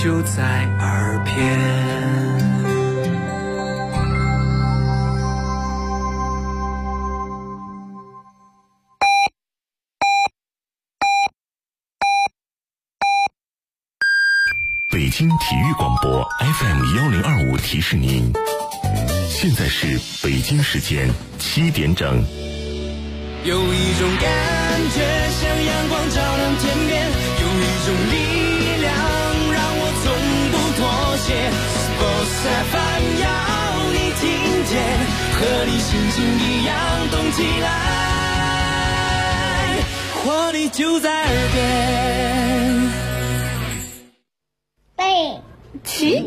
就在耳边。 北京体育广播 FM1025 提示您，现在是北京时间7点整。 有一种感觉像阳光照亮天边，有一种力量让我从不妥协。Sports FM 要你听见，和你心情一样动起来，活力就在耳边。 背起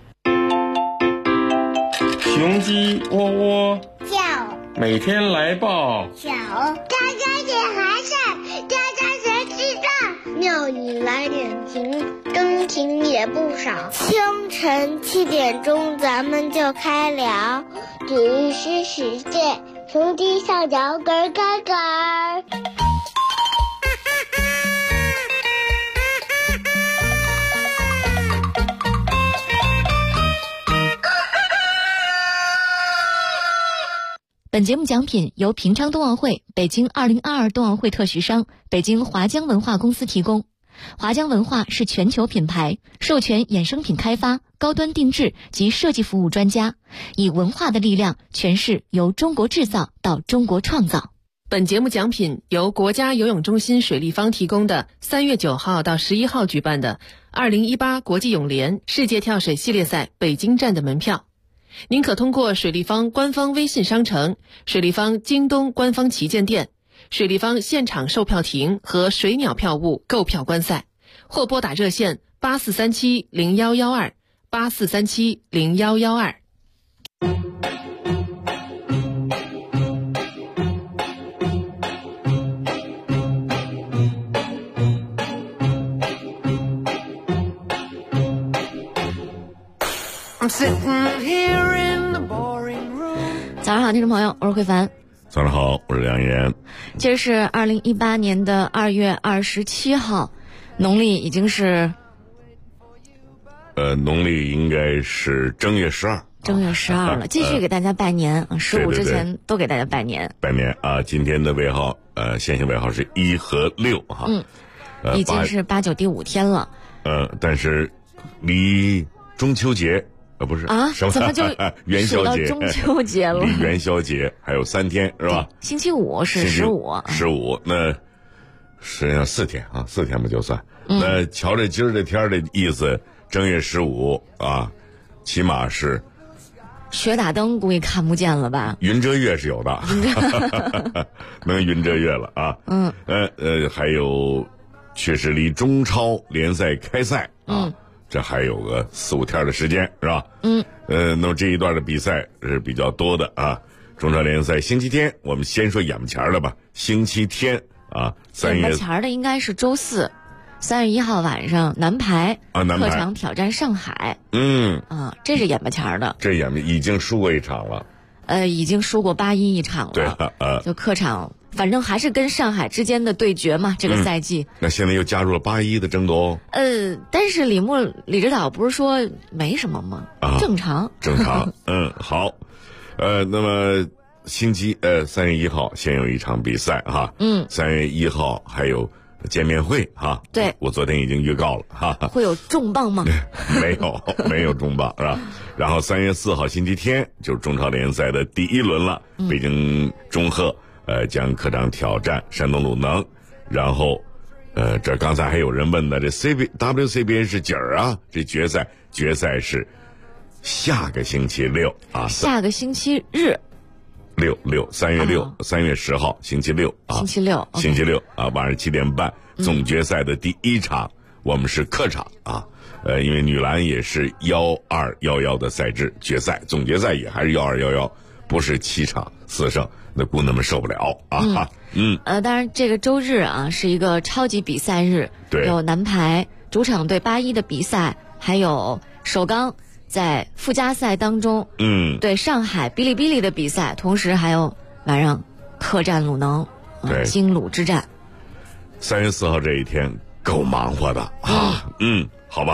雄鸡窝窝叫， 每天来报小喳喳写寒扇，喳喳学记账，妙语来点情，真情也不少。清晨7点钟咱们就开聊，举世世界，雄鸡小脚咯咯咯。 本节目奖品由平昌冬奥会、北京2022冬奥会特许商北京华江文化公司提供。华江文化是全球品牌，授权衍生品开发、高端定制及设计服务专家，以文化的力量诠释由中国制造到中国创造。 本节目奖品由国家游泳中心水立方提供的3月9号到11号举办的2018国际泳联世界跳水系列赛北京站的门票。您可通过水立方官方微信商城、水立方京东官方旗舰店、水立方现场售票亭和水鸟票务购票观赛，或拨打热线84370112 84370112。 早上好，听众朋友，我是慧凡。 早上好，我是梁岩。 今儿是2018年的2月27号，农历已经是农历应该是正月12。 正月12了，继续给大家拜年，15之前都给大家拜年。 拜年啊！今天的尾号线性尾号是1和6哈。 已经是8、9第5天了。 但是离中秋节不是啊？怎么就元宵节？ 中秋节了？ 离元宵节还有3天是吧？ 星期五是15， 那实际上4天啊，4天不就算？那瞧着今儿这天的意思，正月15啊，起码是雪打灯，估计看不见了吧？ 云遮月是有的，能云遮月了啊。还有确实离中超联赛开赛啊。这还有个4、5天的时间是吧？那么这一段的比赛是比较多的啊。中超联赛星期天，我们先说眼巴前的吧。星期天啊，3月眼巴前的应该是周4，3月1号晚上，南排客场挑战上海。这是眼巴前的。 这已经输过一场了。 已经输过8-1一场了。 对， 就客场。反正还是跟上海之间的对决嘛，这个赛季。 那现在又加入了8-1的争夺。 但是李指导不是说没什么吗？正常。 好。那么星期3月1号先有一场比赛哈。3月1号还有见面会哈。 对， 我昨天已经预告了哈。 会有重磅吗？ 没有重磅是吧？然后3月4号星期天就是中超联赛的第1轮了，北京中赫。将客场挑战山东鲁能，然后，这刚才还有人问呢，这 WCBA 是几儿啊？这决赛是下个星期6啊， 下个星期日 ，3月6，3月10号星期6啊， 星期六啊，晚上7点半，总决赛的第1场，我们是客场啊，因为女篮也是1211的赛制决赛，总决赛也还是1211，不是7场4胜。那姑娘们受不了啊！ 当然这个周日啊是一个超级比赛日， 对， 有南排主场对8-1的比赛，还有首钢在附加赛当中，对上海哔哩哔哩的比赛，同时还有晚上客战鲁能，京鲁之战。 3月4号这一天够忙活的啊！好吧，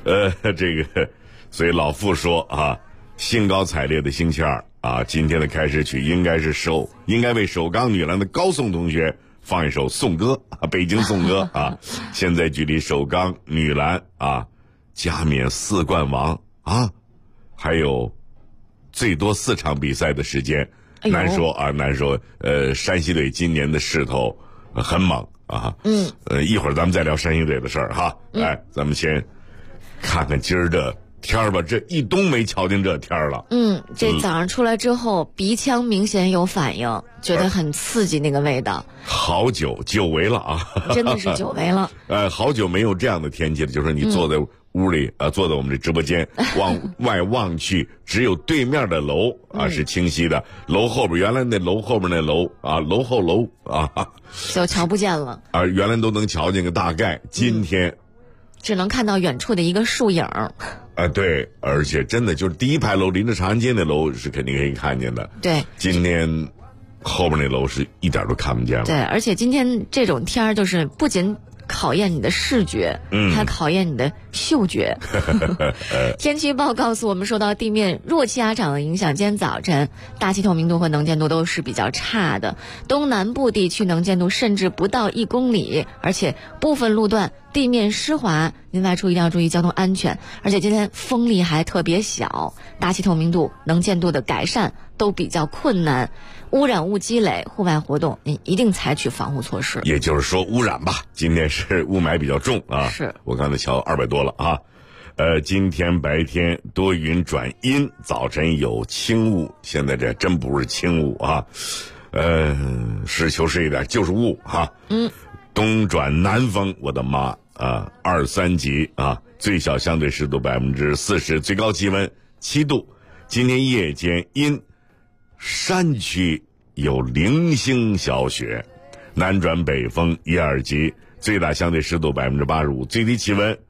所以老傅说啊，兴高采烈的星期二啊，今天的开始曲应该为首钢女篮的高颂同学放一首颂歌啊，北京颂歌啊。现在距离首钢女篮啊加冕4冠王啊，还有最多4场比赛的时间，难说啊，难说。山西队今年的势头很猛啊。一会儿咱们再聊山西队的事儿哈。来，咱们先看看今儿的天儿吧，这一冬没瞧见这天儿了。 这早上出来之后，鼻腔明显有反应，觉得很刺激那个味道。 好久违了啊！ 真的是久违了。 好久没有这样的天气了，就是你坐在屋里坐在我们这直播间，往外望去，只有对面的楼啊是清晰的，楼后边原来那楼后边那楼啊，楼后楼啊就瞧不见了啊，原来都能瞧见个大概，今天只能看到远处的一个树影。 对，而且真的就是第一排楼临着长安街那楼是肯定可以看见的。 对， 今天后边那楼是一点都看不见了。 对，而且今天这种天儿就是不仅考验你的视觉，还考验你的嗅觉。天气预报告诉我们，受到地面弱气压场的影响，今天早晨大气透明度和能见度都是比较差的，东南部地区能见度甚至不到1公里，而且部分路段地面湿滑，您外出一定要注意交通安全。而且今天风力还特别小，大气透明度、能见度的改善都比较困难，污染物积累，户外活动您一定采取防护措施。 也就是说污染吧，今天是雾霾比较重啊。 是我刚才瞧200多了啊。今天白天多云转阴，早晨有轻雾，现在这真不是轻雾啊。实事求是一点，就是雾哈。东转南风，我的妈啊，2、3级啊，最小相对湿度40%，最高气温7度。今天夜间因山区有零星小雪，南转北风1、2级，最大相对湿度85%，最低气温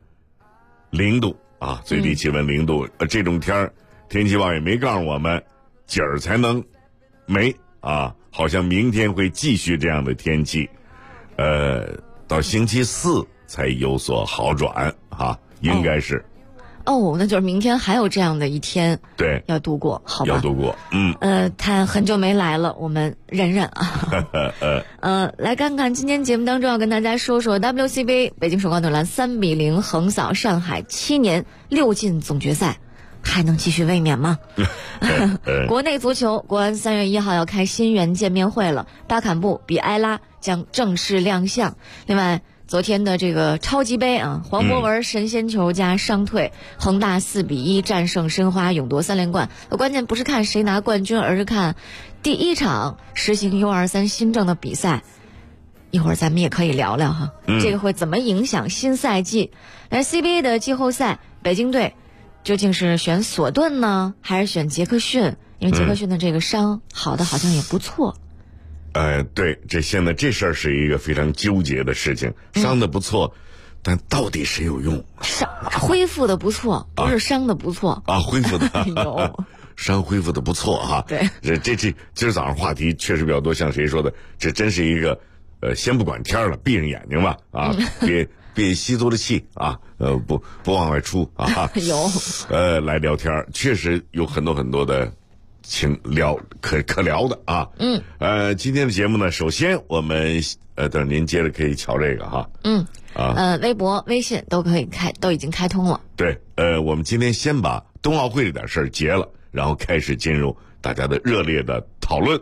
0度啊，最低气温0度。这种天气预报也没告诉我们几儿才能没啊，好像明天会继续这样的天气。到星期4才有所好转啊，应该是。 那就是明天还有这样的一天， 对， 要度过，好吧？ 要度过， 他很久没来了，我们忍忍啊。来看看今天节目当中要跟大家说说 WCBA 北京首钢女篮3-0横扫上海，7年6进总决赛，还能继续卫冕吗？国内足球，国安3月1号要开新援见面会了，巴坎布比埃拉将正式亮相。另外，昨天的这个超级杯啊，黄博文神仙球加伤退，恒大4-1战胜申花，勇夺3连冠。关键不是看谁拿冠军，而是看第一场实行 U23 新政的比赛。一会儿咱们也可以聊聊哈，这个会怎么影响新赛季？来 CBA 的季后赛，北京队究竟是选索顿呢，还是选杰克逊？因为杰克逊的这个伤好的好像也不错。 对，现在这事儿是一个非常纠结的事情，伤的不错，但到底谁有用？ 恢复的不错，不是伤的不错啊，恢复的有伤恢复的不错哈。 对， 这今儿早上话题确实比较多，像谁说的，这真是一个先不管天了，闭上眼睛吧啊，别吸足了气啊，不往外出啊。 有来聊天，确实有很多的可聊的啊。今天的节目呢，首先我们等您接着可以瞧这个哈。 微博、微信都可以开，都已经开通了。 对，我们今天先把冬奥会这点事儿结了，然后开始进入大家的热烈的讨论。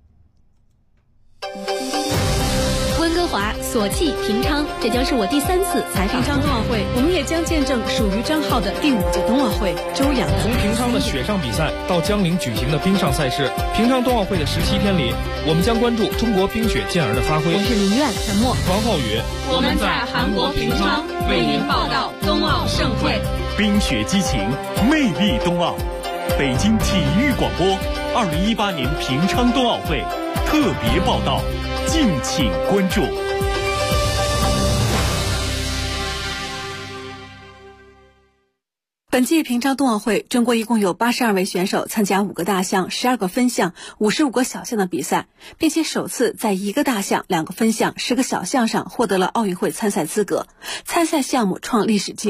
温哥华、索契、平昌，这将是我第3次采访平昌冬奥会，我们也将见证属于张浩的第5届冬奥会。周洋从平昌的雪上比赛到江陵举行的冰上赛事，平昌冬奥会的17天里，我们将关注中国冰雪健儿的发挥。 我是林苑陈默、 王浩宇， 我们在韩国平昌为您报道冬奥盛会。 冰雪激情，魅力冬奥。北京体育广播2018年平昌冬奥会特别报道，敬请关注。 本届平昌冬奥会，中国一共有82位选手参加5个大项、12个分项、55个小项的比赛，并且首次在1个大项、2个分项、10个小项上获得了奥运会参赛资格，参赛项目创历史纪录。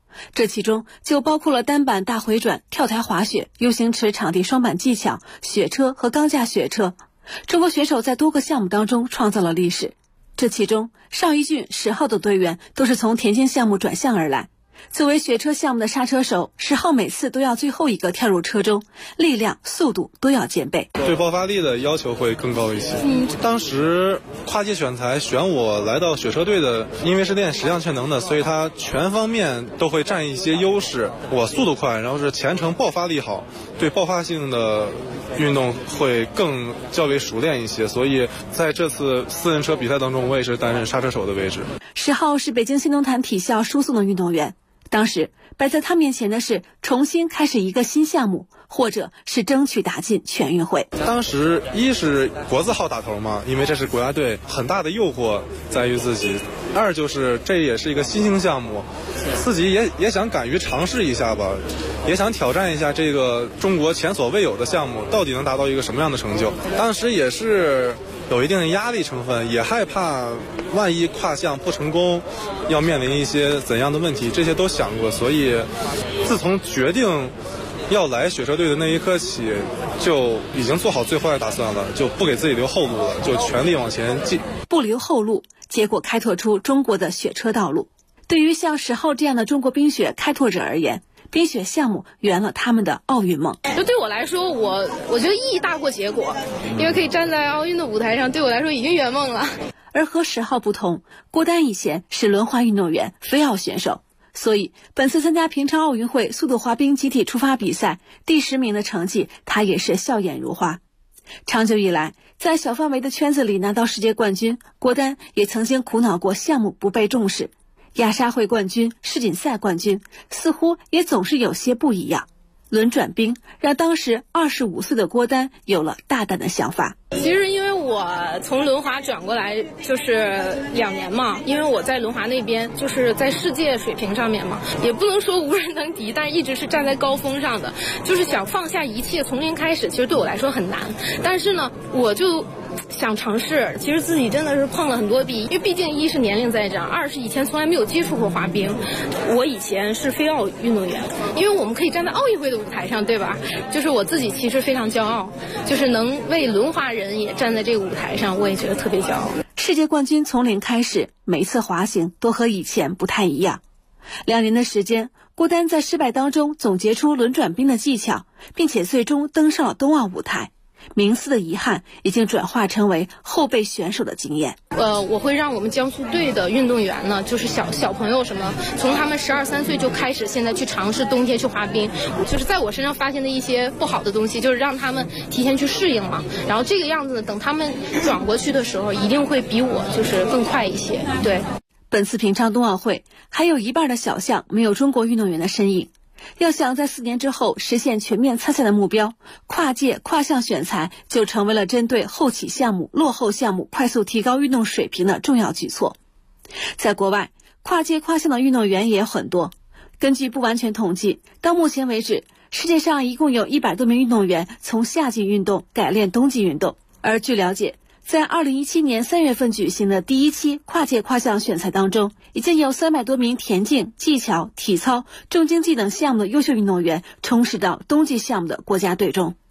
这其中就包括了单板大回转、跳台滑雪、U型池场地双板技巧、雪车和钢架雪车。中国选手在多个项目当中创造了历史。这其中，邵一俊、10号的队员都是从田径项目转向而来。作为雪车项目的刹车手，10号每次都要最后一个跳入车中，力量、速度都要兼备， 对爆发力的要求会更高一些。当时跨界选材选我来到雪车队的，因为是练10项全能的，所以他全方面都会占一些优势。我速度快，然后是前程爆发力好，对爆发性的运动会更较为熟练一些，所以在这次4人车比赛当中，我也是担任刹车手的位置。 10号是北京新农坛体校输送的运动员。当时摆在他面前的是重新开始一个新项目，或者是争取打进全运会。 当时一是国字号打头嘛，因为这是国家队，很大的诱惑在于自己；二就是这也是一个新兴项目，自己也想敢于尝试一下吧，也想挑战一下这个中国前所未有的项目到底能达到一个什么样的成就。当时也是有一定的压力成分，也害怕万一跨项不成功要面临一些怎样的问题，这些都想过。所以自从决定要来雪车队的那一刻起，就已经做好最坏的打算了，就不给自己留后路了，就全力往前进， 不留后路，结果开拓出中国的雪车道路。对于像10号这样的中国冰雪开拓者而言，冰雪项目圆了他们的奥运梦。 就对我来说，我觉得意义大过结果，因为可以站在奥运的舞台上，对我来说已经圆梦了。 而和10号不同，郭丹以前是轮滑运动员、飞奥选手，所以本次参加平昌奥运会速度滑冰集体出发比赛第10名的成绩，他也是笑眼如花。长久以来，在小范围的圈子里拿到世界冠军，郭丹也曾经苦恼过项目不被重视。亚沙会冠军、世锦赛冠军，似乎也总是有些不一样。轮转冰让当时25岁的郭丹有了大胆的想法。 其实因为我从轮滑转过来就是2年嘛，因为我在轮滑那边就是在世界水平上面嘛，也不能说无人能敌，但一直是站在高峰上的，就是想放下一切从零开始，其实对我来说很难。但是呢，我就想尝试，其实自己真的是碰了很多壁，因为毕竟一是年龄在这儿，二是以前从来没有接触过滑冰。我以前是飞奥运动员，因为我们可以站在奥运会的舞台上，对吧？就是我自己其实非常骄傲，就是能为轮滑人也站在这个舞台上，我也觉得特别骄傲。 世界冠军从零开始，每次滑行都和以前不太一样。2年的时间，郭丹在失败当中总结出轮转冰的技巧，并且最终登上了冬奥舞台。名次的遗憾已经转化成为后备选手的经验。 我会让我们江苏队的运动员呢，就是小朋友什么，从他们12、13岁就开始，现在去尝试冬天去滑冰，就是在我身上发现的一些不好的东西，就是让他们提前去适应嘛。然后这个样子呢，等他们转过去的时候，一定会比我就是更快一些。对， 本次平昌冬奥会还有一半的小项没有中国运动员的身影。要想在4年之后实现全面参赛的目标，跨界跨项选材就成为了针对后起项目、落后项目快速提高运动水平的重要举措。在国外，跨界跨项的运动员也有很多。根据不完全统计，到目前为止，世界上一共有100多名运动员从夏季运动改练冬季运动。而据了解，在2017年3月份举行的第1期跨界跨项选材当中，已经有300多名田径、技巧、体操、重竞技等项目的优秀运动员充实到冬季项目的国家队中。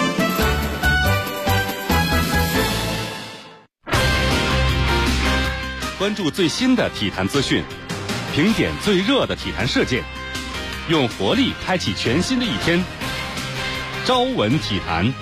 关注最新的体坛资讯，评点最热的体坛事件，用活力开启全新的一天。朝闻体坛。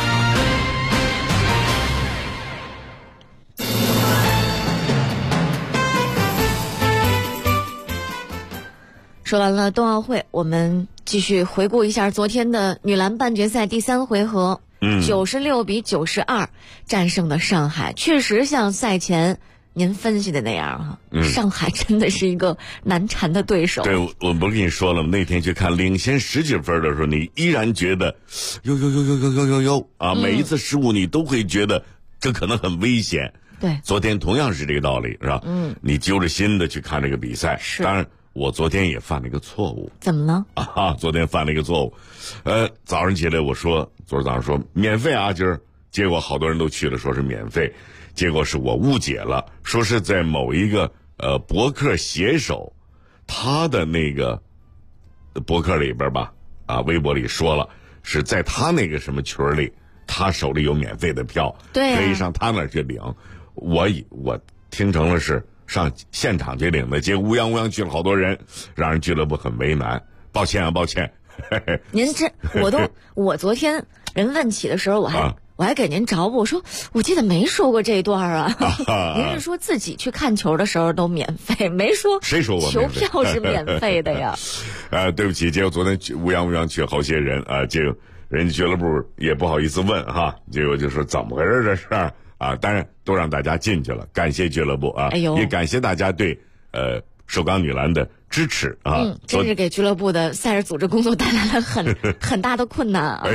说完了冬奥会，我们继续回顾一下昨天的女篮半决赛第3回合，96比92战胜了上海。确实像赛前您分析的那样上海真的是一个难缠的对手。 对，我不是跟你说了吗？那天去看领先10几分的时候，你依然觉得哟啊，每一次失误你都会觉得这可能很危险。 对， 昨天同样是这个道理，是吧？你揪着心的去看这个比赛。 是， 当然我昨天也犯了一个错误。 怎么了？ 昨天犯了一个错误。早上起来我说，昨儿早上说免费啊，今儿，结果好多人都去了，说是免费，结果是我误解了，说是在某一个博客写手他的那个博客里边吧，微博里说了，是在他那个什么群里，他手里有免费的票， 对可以上他那儿去领。我听成了是上现场去领的，结果乌泱去了好多人，让人俱乐部很为难。抱歉啊，抱歉。 您这我昨天人问起的时候，我还给您找补，我说我记得没说过这一段啊。您是说自己去看球的时候都免费，没说谁说我球票是免费的呀？ 对不起，结果昨天乌泱去好些人啊，这个人家俱乐部也不好意思问哈，结果就说怎么回事这事啊？当然都让大家进去了，感谢俱乐部啊，也感谢大家对首钢女篮的支持啊。 真是给俱乐部的赛事组织工作带来了很大的困难啊。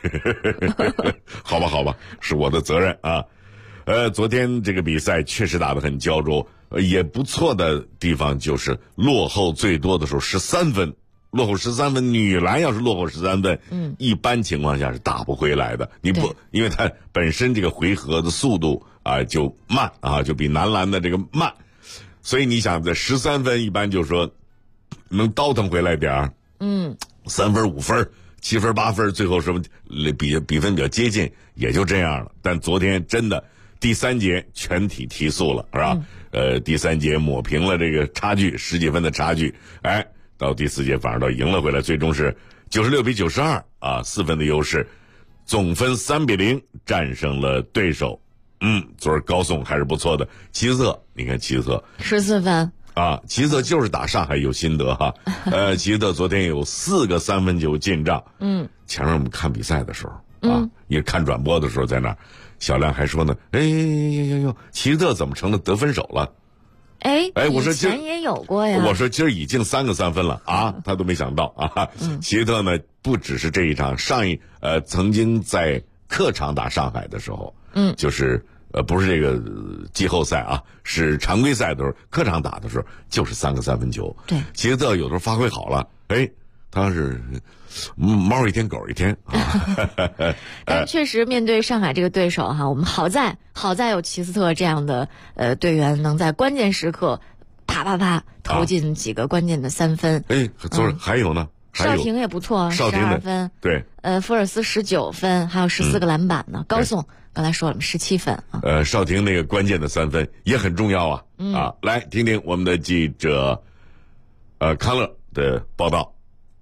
好吧，是我的责任啊。昨天这个比赛确实打得很焦灼，也不错的地方就是落后最多的时候13分。落后13分，女篮要是落后13分，一般情况下是打不回来的。因为它本身这个回合的速度就慢就比男篮的这个慢，所以你想这13分一般就是说能倒腾回来点儿，3分5分7分8分，最后什么比分比较接近，也就这样了。但昨天真的第3节全体提速了，是吧？第3节抹平了这个差距，10几分的差距，到第4节反而倒赢了回来，最终是96比924分的优势，总分3比0战胜了对手。昨儿高送还是不错的。齐斯特，你看齐斯特 14分齐斯特就是打上海有心得哈。齐斯特昨天有4个3分球进账。前面我们看比赛的时候也看转播的时候，在那儿小亮还说呢，齐斯特怎么成了得分手了？我说以前也有过呀。 我说今儿已经3个3分了他都没想到齐斯特呢，不只是这一场，曾经在客场打上海的时候，就是不是这个季后赛是常规赛的时候，客场打的时候就是3个3分球。 对， 齐斯特有时候发挥好了，他是猫一天狗一天但确实面对上海这个对手我们好在有齐斯特这样的队员能在关键时刻啪投进几个关键的3分。 昨儿还有呢， 邵婷也不错，12分。 对， 福尔斯19分，还有14个篮板呢。高颂刚才说了17分邵婷那个关键的3分也很重要来听听我们的记者康乐的报道。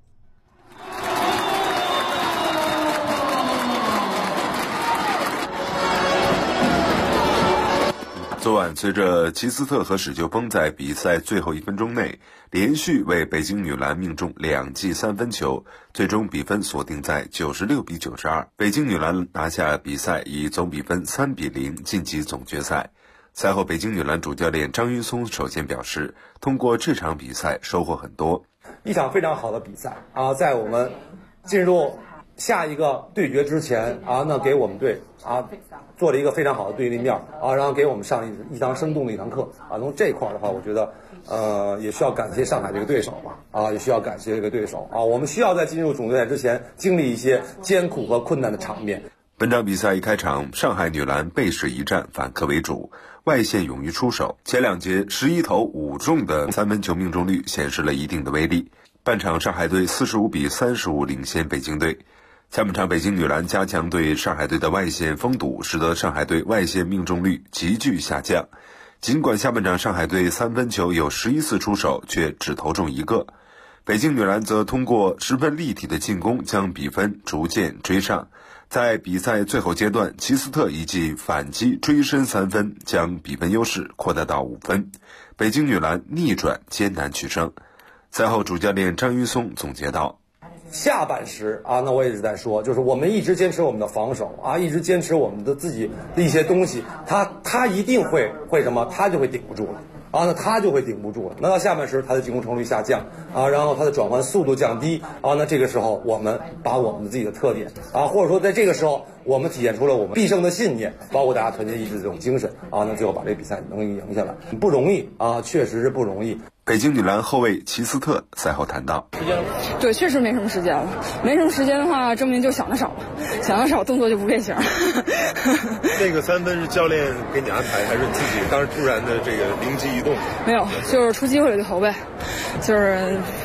昨晚，随着齐斯特和史秋峰在比赛最后1分钟内连续为北京女篮命中2记3分球，最终比分锁定在96比92，北京女篮拿下比赛，以总比分3比0晋级总决赛。赛后，北京女篮主教练张云松首先表示，通过这场比赛收获很多， 一场非常好的比赛在我们进入下一个对决之前那给我们队做了一个非常好的对立面然后给我们上一堂生动的一堂课从这块的话，我觉得也需要感谢上海这个对手吧也需要感谢这个对手我们需要在进入总决赛之前经历一些艰苦和困难的场面。 本场比赛一开场，上海女篮背水一战，反客为主，外线勇于出手，前2节11投5中的3分球命中率显示了一定的威力。半场上海队45比35领先北京队。下半场北京女篮加强对上海队的外线封堵，使得上海队外线命中率急剧下降。尽管下半场上海队3分球有11次出手，却只投中1个。北京女篮则通过十分立体的进攻将比分逐渐追上。在比赛最后阶段，齐斯特一记反击追身3分，将比分优势扩大到5分。北京女篮逆转艰难取胜。赛后主教练张云松总结道， 下半时那我一直在说，就是我们一直坚持我们的防守一直坚持我们的自己的一些东西，他一定会什么，他就会顶不住了那他就会顶不住了。那到下半时他的进攻成功率下降然后他的转换速度降低那这个时候我们把我们自己的特点或者说在这个时候我们体现出了我们必胜的信念，包括大家团结一致的这种精神那最后把这个比赛能赢下来，不容易确实是不容易。 北京女篮后卫齐斯特赛后谈到， 对，确实没什么时间了，没什么时间的话，证明就想得少了，想得少，动作就不变形。 那个3分是教练给你安排，还是自己当时突然的这个灵机一动？ 没有，就是出机会就投呗，就是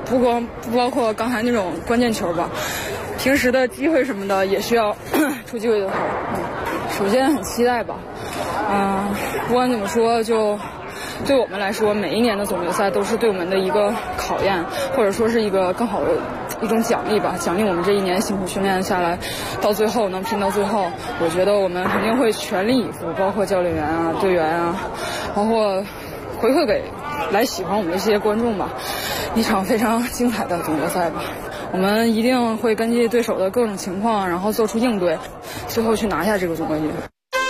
不包括刚才那种关键球吧，平时的机会什么的也需要出机会的时候。首先很期待吧，不管怎么说，就对我们来说，每一年的总决赛都是对我们的一个考验，或者说是一个更好的一种奖励吧，奖励我们这一年辛苦训练下来，到最后能拼到最后，我觉得我们肯定会全力以赴，包括教练员啊、队员啊，包括回馈给来喜欢我们的这些观众吧，一场非常精彩的总决赛吧。我们一定会根据对手的各种情况，然后做出应对，最后去拿下这个总冠军。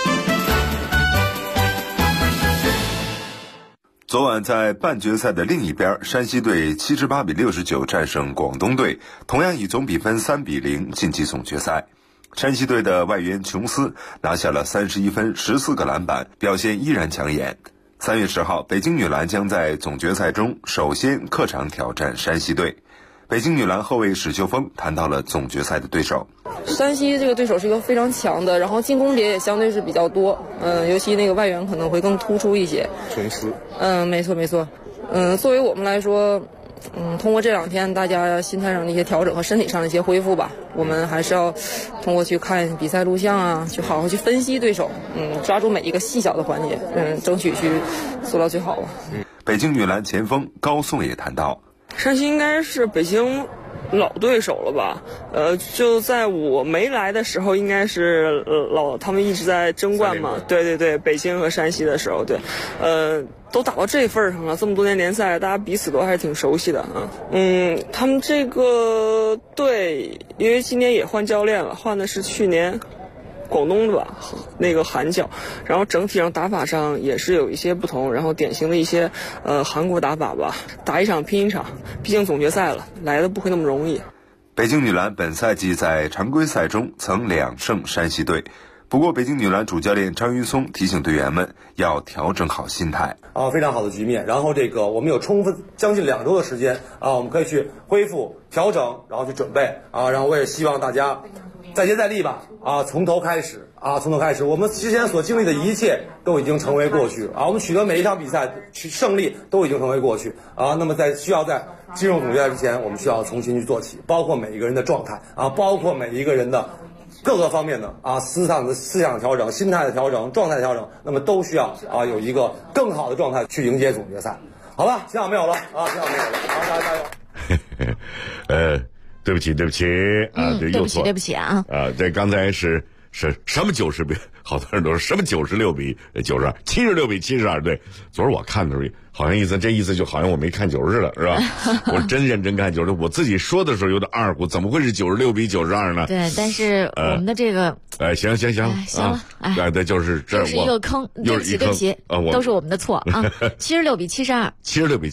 昨晚在半决赛的另一边，山西队78比69战胜广东队，同样以总比分3比0晋级总决赛。山西队的外援琼斯拿下了31分14个篮板，表现依然抢眼。3月10号，北京女篮将在总决赛中首先客场挑战山西队。北京女篮后卫史秀峰谈到了总决赛的对手。 山西这个对手是一个非常强的，然后进攻点也相对是比较多，尤其那个外援可能会更突出一些。 琼斯。 没错。作为我们来说，通过这2天大家心态上的一些调整和身体上的一些恢复吧，我们还是要通过去看比赛录像啊，去好好去分析对手，抓住每一个细小的环节，争取去做到最好吧。 北京女篮前锋高颂也谈到， 山西应该是北京老对手了吧？就在我没来的时候，应该是他们一直在争冠嘛。对，北京和山西的时候，对，都打到这份上了，这么多年联赛，大家彼此都还是挺熟悉的啊。他们这个队，因为今年也换教练了，换的是去年广东的吧，那个韩教，然后整体上打法上也是有一些不同，然后典型的一些韩国打法吧，打一场拼一场，毕竟总决赛了，来的不会那么容易。 北京女篮本赛季在常规赛中曾2胜山西队，不过北京女篮主教练张云松提醒队员们要调整好心态。 非常好的局面，然后我们有充分将近2周的时间我们可以去恢复、调整，然后去准备然后我也希望大家再接再厉吧从头开始。我们之前所经历的一切都已经成为过去我们取得每一场比赛胜利都已经成为过去那么需要在进入总决赛之前，我们需要重新去做起，包括每一个人的状态包括每一个人的各个方面的思想调整、心态的调整、状态的调整，那么都需要有一个更好的状态去迎接总决赛。好吧，现场没有了好，大家加油。 对不起对不起这刚才是什么90比，好多人都说什么96比92 76比72，对，昨儿我看的时候好像这意思就好像我没看90了，是吧？我真认真看90，我自己说的时候有点二胡，怎么会是96比92呢？ 对，但是我们的这个行了，对，就是这是一个坑，对不起都是我们的错76比72 76比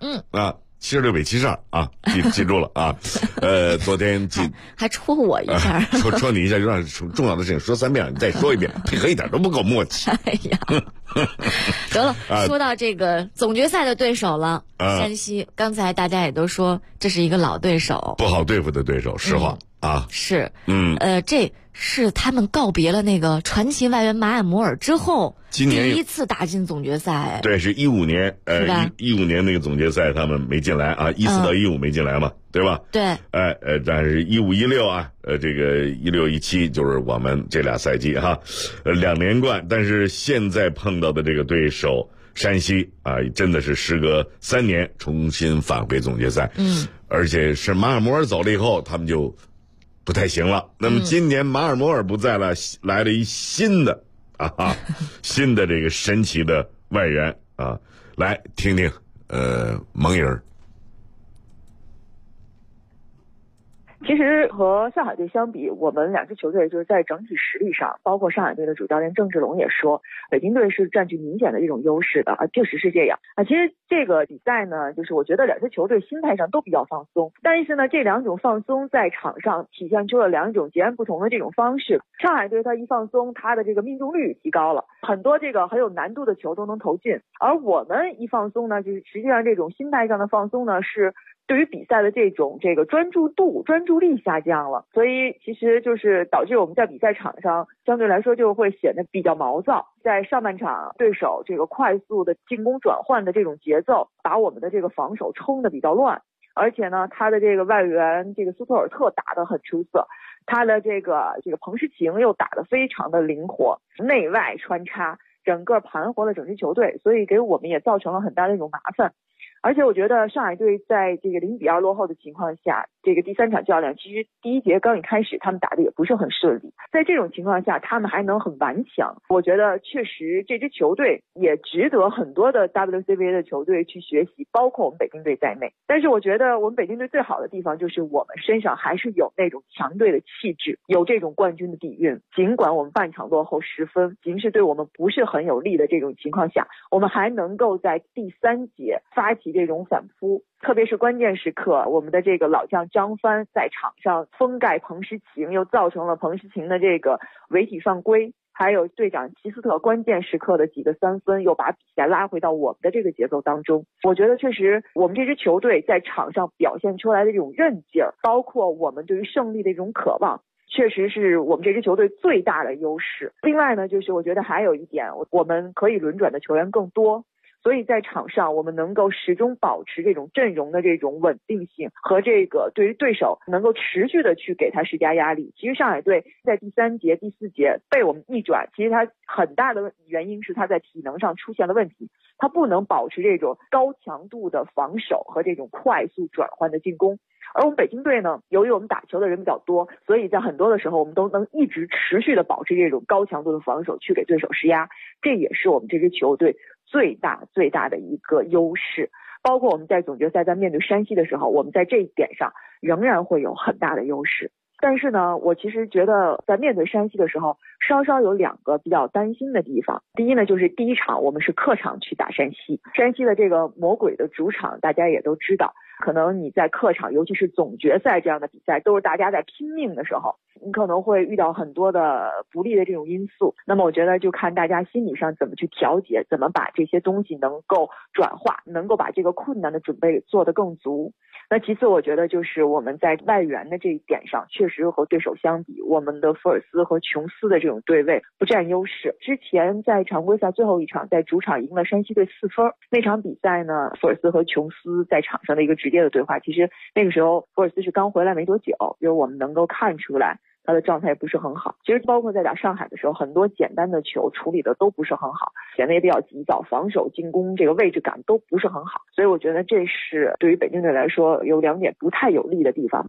7276比72记住了昨天还戳我一下戳你一下，就让重要的事情说3遍，你再说一遍，配合一点都不够默契。 哎呀，得了，说到这个总决赛的对手了，山西，刚才大家也都说这是一个老对手， 不好对付的对手，实话是，这是他们告别了那个传奇外援马尔摩尔之后， 今年第一次打进总决赛。 对，是15年，15年那个总决赛他们没进来14到15没进来嘛，对吧？ 对。 但是15、16这个16、17就是我们这俩赛季2连冠，但是现在碰到的这个对手山西真的是时隔3年重新返回总决赛，而且是马尔摩尔走了以后，他们就不太行了。那么今年马尔摩尔不在了，来了一新的新的这个神奇的外援来听听蒙莹。 其实和上海队相比，我们2支球队就是在整体实力上，包括上海队的主教练郑志龙也说，北京队是占据明显的这种优势的确实是这样其实这个比赛呢，就是我觉得2支球队心态上都比较放松，但是呢，这2种放松在场上体现出了2种截然不同的这种方式。上海队他一放松，他的这个命中率提高了，很多这个很有难度的球都能投进，而我们一放松呢，就是实际上这种心态上的放松呢，是对于比赛的这个专注力下降了，所以其实就是导致我们在比赛场上相对来说就会显得比较毛躁。在上半场对手这个快速的进攻转换的这种节奏，把我们的这个防守冲得比较乱。 而且呢，他的这个外援这个苏托尔特打得很出色，他的这个彭诗晴又打得非常的灵活，内外穿插，整个盘活了整支球队，所以给我们也造成了很大的一种麻烦。而且我觉得上海队在这个0-2落后的情况下，这个第3场较量，其实第一节刚一开始他们打的也不是很顺利，在这种情况下他们还能很顽强，我觉得确实这支球队也值得很多的 WCBA 的球队去学习，包括我们北京队在内。但是我觉得我们北京队最好的地方就是我们身上还是有那种强队的气质，有这种冠军的底蕴，尽管我们半场落后10分，形势对我们不是很有利的这种情况下，我们还能够在第3节发起这种反扑，特别是关键时刻，我们的这个老将张帆在场上封盖彭诗晴，又造成了彭诗晴的这个违体犯规，还有队长齐斯特关键时刻的几个3分，又把比赛拉回到我们的这个节奏当中。我觉得确实我们这支球队在场上表现出来的这种韧劲儿，包括我们对于胜利的这种渴望，确实是我们这支球队最大的优势。另外呢，就是我觉得还有一点，我们可以轮转的球员更多，所以在场上我们能够始终保持这种阵容的这种稳定性和这个对于对手能够持续的去给他施加压力。其实上海队在第3节、第4节被我们逆转，其实他很大的原因是他在体能上出现了问题，他不能保持这种高强度的防守和这种快速转换的进攻。而我们北京队呢，由于我们打球的人比较多，所以在很多的时候我们都能一直持续的保持这种高强度的防守去给对手施压，这也是我们这支球队最大的一个优势。包括我们在总决赛在面对山西的时候，我们在这一点上仍然会有很大的优势。但是呢，我其实觉得在面对山西的时候，稍稍有2个比较担心的地方。第一呢，就是第1场我们是客场去打山西，山西的这个魔鬼的主场大家也都知道，可能你在客场，尤其是总决赛这样的比赛，都是大家在拼命的时候，你可能会遇到很多的不利的这种因素。那么我觉得就看大家心理上怎么去调节，怎么把这些东西能够转化，能够把这个困难的准备做得更足。那其次我觉得就是我们在外援的这一点上，确实和对手相比，我们的福尔斯和琼斯的这种对位不占优势。之前在常规赛最后一场在主场赢了山西队4分，那场比赛呢，福尔斯和琼斯在场上的一个直接的对话，其实那个时候福尔斯是刚回来没多久，就是我们能够看出来他的状态不是很好。其实包括在打上海的时候，很多简单的球处理的都不是很好，显得也比较急躁，防守进攻这个位置感都不是很好，所以我觉得这是对于北京队来说有2点不太有利的地方。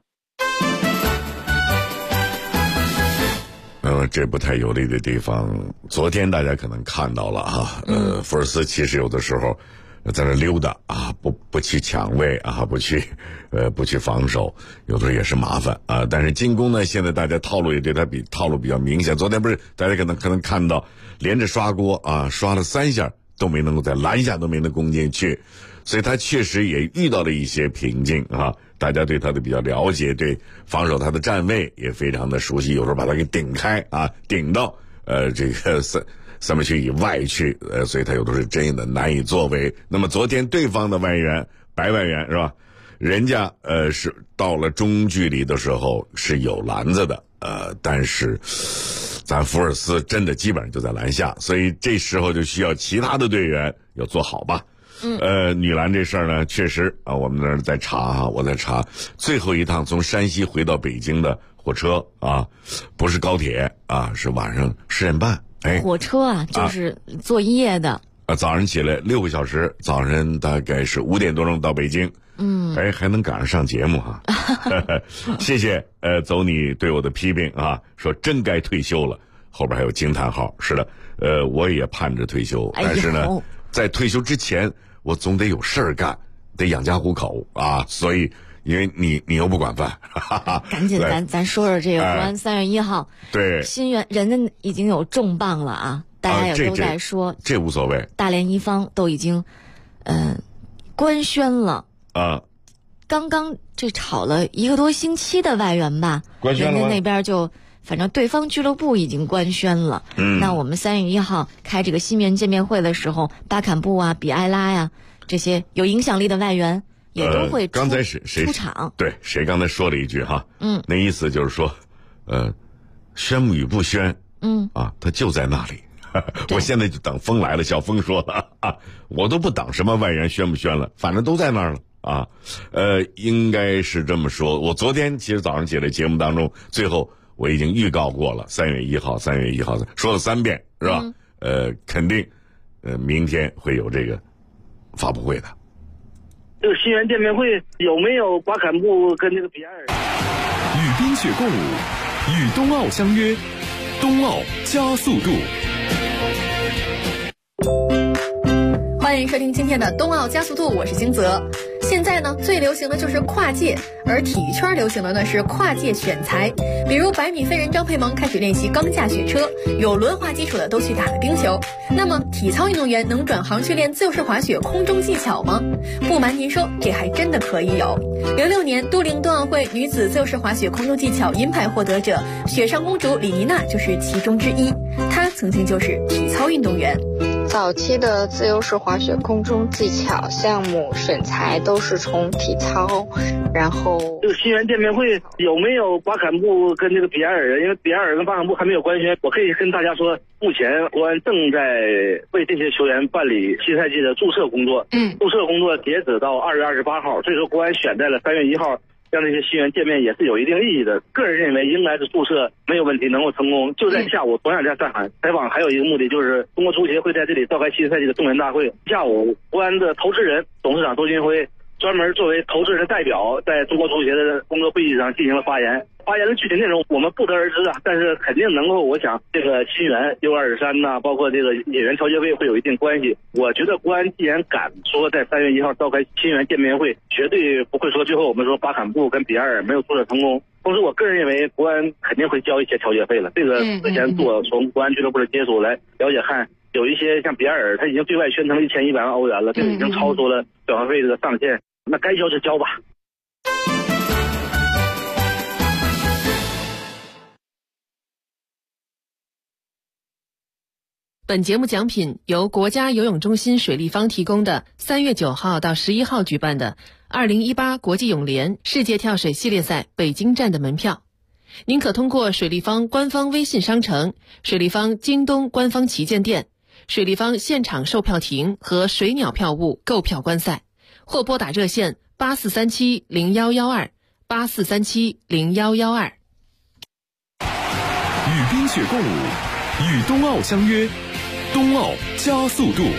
这不太有利的地方，昨天大家可能看到了哈，福尔斯其实有的时候在那溜达啊，不去抢位啊，不去防守，有的时候也是麻烦啊。但是进攻呢，现在大家套路也对他套路比较明显。昨天不是大家可能看到连着刷锅啊，刷了3下都没能够在篮下都没能攻进去，所以他确实也遇到了一些瓶颈啊。大家对他的比较了解，对防守他的站位也非常的熟悉，有时候把他给顶开啊，顶到这个三分区以外去，所以他有的是真的难以作为。那么昨天对方的外援白外援是吧，人家是到了中距离的时候是有篮子的，但是咱福尔斯真的基本上就在篮下，所以这时候就需要其他的队员要做好吧。女篮这事儿呢，确实啊，我们那儿在查啊，我在查最后一趟从山西回到北京的火车啊，不是高铁啊，是晚上10点半。 火车啊，就是坐一夜的。 早上起来6个小时，早上大概是5点多钟到北京。还能赶上节目哈。谢谢走你对我的批评啊，说真该退休了，后边还有惊叹号。是的，我也盼着退休，但是呢，在退休之前我总得有事儿干，得养家糊口啊，所以因为你又不管饭， 赶紧咱说说这个国安3月1号， 对， 新人家已经有重磅了啊，大家也都在说， 这无所谓， 大连一方都已经官宣了啊， 刚刚这炒了1个多星期的外援吧， 官宣了， 人家那边就反正对方俱乐部已经官宣了。那我们3月1号开这个新员见面会的时候，巴坎布啊、比埃拉呀这些有影响力的外援也都会刚才谁出场。 对，谁刚才说了一句哈，那意思就是说，宣与不宣，啊，他就在那里。我现在就等风来了，小风说了啊，我都不等什么外援宣不宣了，反正都在那儿了啊。应该是这么说。我昨天其实早上起来节目当中，最后我已经预告过了，3月1号说了3遍，是吧？肯定，明天会有这个发布会的。 这个新源见面会有没有巴坎布跟这个比埃尔？ 与冰雪共舞，与冬奥相约，冬奥加速度。 欢迎收听今天的冬奥加速度，我是金泽。现在呢，最流行的就是跨界，而体育圈流行的呢是跨界选材。比如100米飞人张佩萌开始练习钢架雪车，有轮滑基础的都去打了冰球。那么体操运动员能转行去练自由式滑雪空中技巧吗？不瞒您说，这还真的可以有。06年都灵冬奥会女子自由式滑雪空中技巧银牌获得者雪上公主李妮娜就是其中之一，她曾经就是体操运动员。 早期的自由式滑雪空中技巧项目选材都是从体操，然后这个新源见面会有没有巴坎布跟这个比埃尔？因为比埃尔跟巴坎布还没有官宣，我可以跟大家说，目前国安正在为这些球员办理新赛季的注册工作。注册工作截止到2月28号，所以说国安选在了3月1号。让这些新员见面也是有一定意义的，个人认为应该是注册没有问题，能够成功。就在下午，同样在上海采访，还有一个目的就是中国足协会在这里召开新赛季的动员大会。下午，国安的投资人董事长周金辉专门作为投资人代表，在中国足协的工作会议上进行了发言。发言的具体内容我们不得而知啊，但是肯定能够，我想这个新源U23呐，包括这个演员调节费会有一定关系。我觉得国安既然敢说在3月1号召开新源见面会，绝对不会说最后我们说巴坎布跟比埃尔没有注册成功。同时，我个人认为国安肯定会交一些调节费了。这个之前做从国安俱乐部的接触来了解看，有一些像比埃尔，他已经对外宣称1100万欧元了，这个已经超出了转会费这个上限，那该交就交吧。 本节目奖品由国家游泳中心水立方提供的3月9号到11号举办的2018国际泳联世界跳水系列赛北京站的门票。您可通过水立方官方微信商城、水立方京东官方旗舰店、水立方现场售票亭和水鸟票务购票观赛，或拨打热线84370112 84370112。 与冰雪共舞，与冬奥相约，冬奥加速度。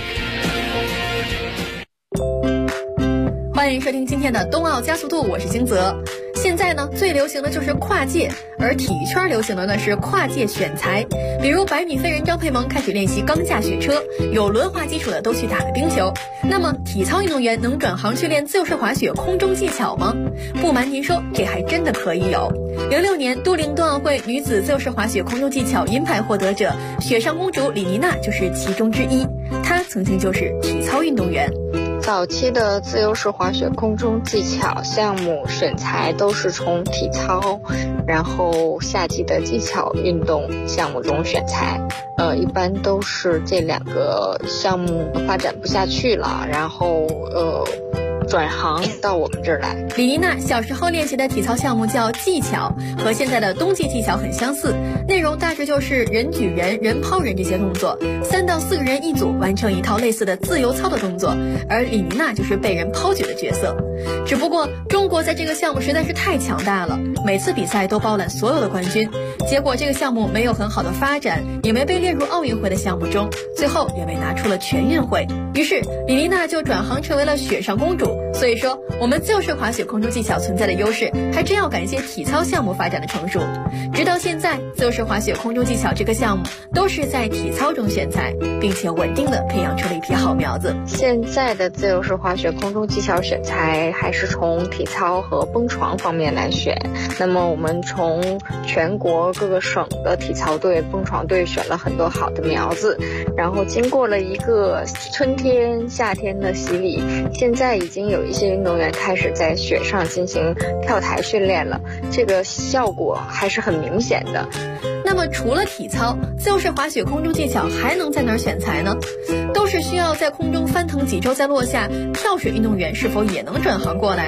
欢迎收听今天的冬奥加速度，我是金泽。现在呢，最流行的就是跨界，而体育圈流行的呢是跨界选材。比如100米飞人张佩萌开始练习钢架雪车，有轮滑基础的都去打了冰球。那么体操运动员能转行去练自由式滑雪空中技巧吗？不瞒您说，这还真的可以有。06年都灵冬奥会女子自由式滑雪空中技巧银牌获得者雪上公主李妮娜就是其中之一，她曾经就是体操运动员。 早期的自由式滑雪空中技巧项目选材都是从体操，然后夏季的技巧运动项目中选材。一般都是这2个项目发展不下去了，然后转行到我们这儿来。 李妮娜小时候练习的体操项目叫技巧，和现在的冬季技巧很相似，内容大致就是人举人、人抛人这些动作，3到4个人一组完成一套类似的自由操的动作，而李妮娜就是被人抛举的角色。只不过中国在这个项目实在是太强大了，每次比赛都包揽所有的冠军，结果这个项目没有很好的发展，也没被列入奥运会的项目中，最后也被拿出了全运会。于是李妮娜就转行成为了雪上公主。所以说，我们自由式滑雪空中技巧存在的优势，还真要感谢体操项目发展的成熟。直到现在，自由式滑雪空中技巧这个项目都是在体操中选材，并且稳定的培养出了一批好苗子。 现在的自由式滑雪空中技巧选材还是从体操和蹦床方面来选。那么我们从全国各个省的体操队、蹦床队选了很多好的苗子，然后经过了一个春天、夏天的洗礼，现在已经有一些运动员开始在雪上进行跳台训练了，这个效果还是很明显的。 那么除了体操，自由式滑雪空中技巧还能在哪儿选材呢？都是需要在空中翻腾几周再落下，跳水运动员是否也能转行过来呢？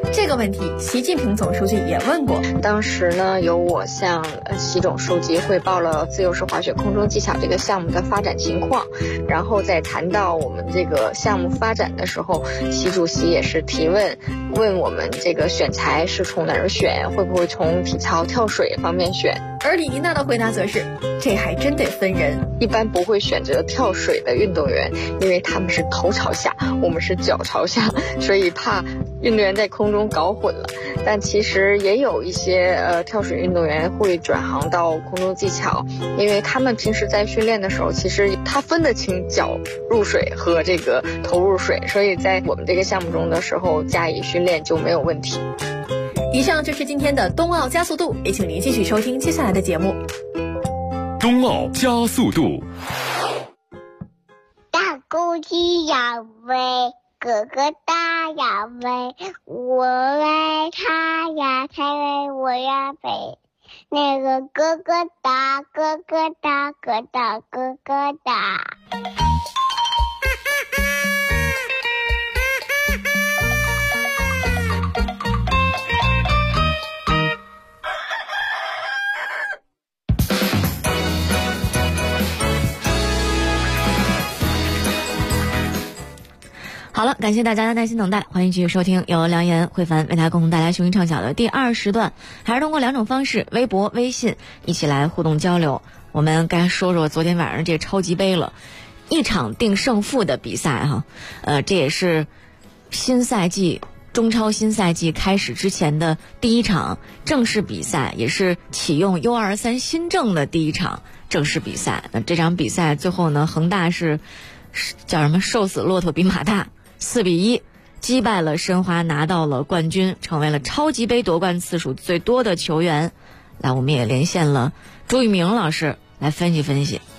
这个问题，习近平总书记也问过。 当时呢，由我向习总书记汇报了自由式滑雪空中技巧这个项目的发展情况，然后在谈到我们这个项目发展的时候，习主席也是提问我们这个选材是从哪儿选，会不会从体操跳水方面选。 而李妮娜的回答则是，这还真得分人， 一般不会选择跳水的运动员，因为他们是头朝下，我们是脚朝下，所以怕运动员在空中搞混了。但其实也有一些跳水运动员会转行到空中技巧，因为他们平时在训练的时候，其实他分得清脚入水和这个头入水，所以在我们这个项目中的时候加以训练就没有问题。 以上就是今天的冬奥加速度，也请您继续收听接下来的节目。 冬奥加速度。 大公鸡要飞，哥哥大要飞，我为他呀才为我呀飞。那个哥哥大，哥哥大，哥大哥哥大。 好了，感谢大家的耐心等待，欢迎继续收听由梁岩、慧凡为大家共同带来雄鹰唱晓的第2时段，还是通过2种方式，微博、微信一起来互动交流。我们该说说昨天晚上这个超级杯了，一场定胜负的比赛哈，这也是新赛季中超新赛季开始之前的第一场正式比赛，也是启用 U23 新政的第一场正式比赛。那这场比赛最后呢，恒大是叫什么瘦死骆驼比马大，4-1击败了申花，拿到了冠军，成为了超级杯夺冠次数最多的球员。来，我们也连线了朱玉明老师来分析分析。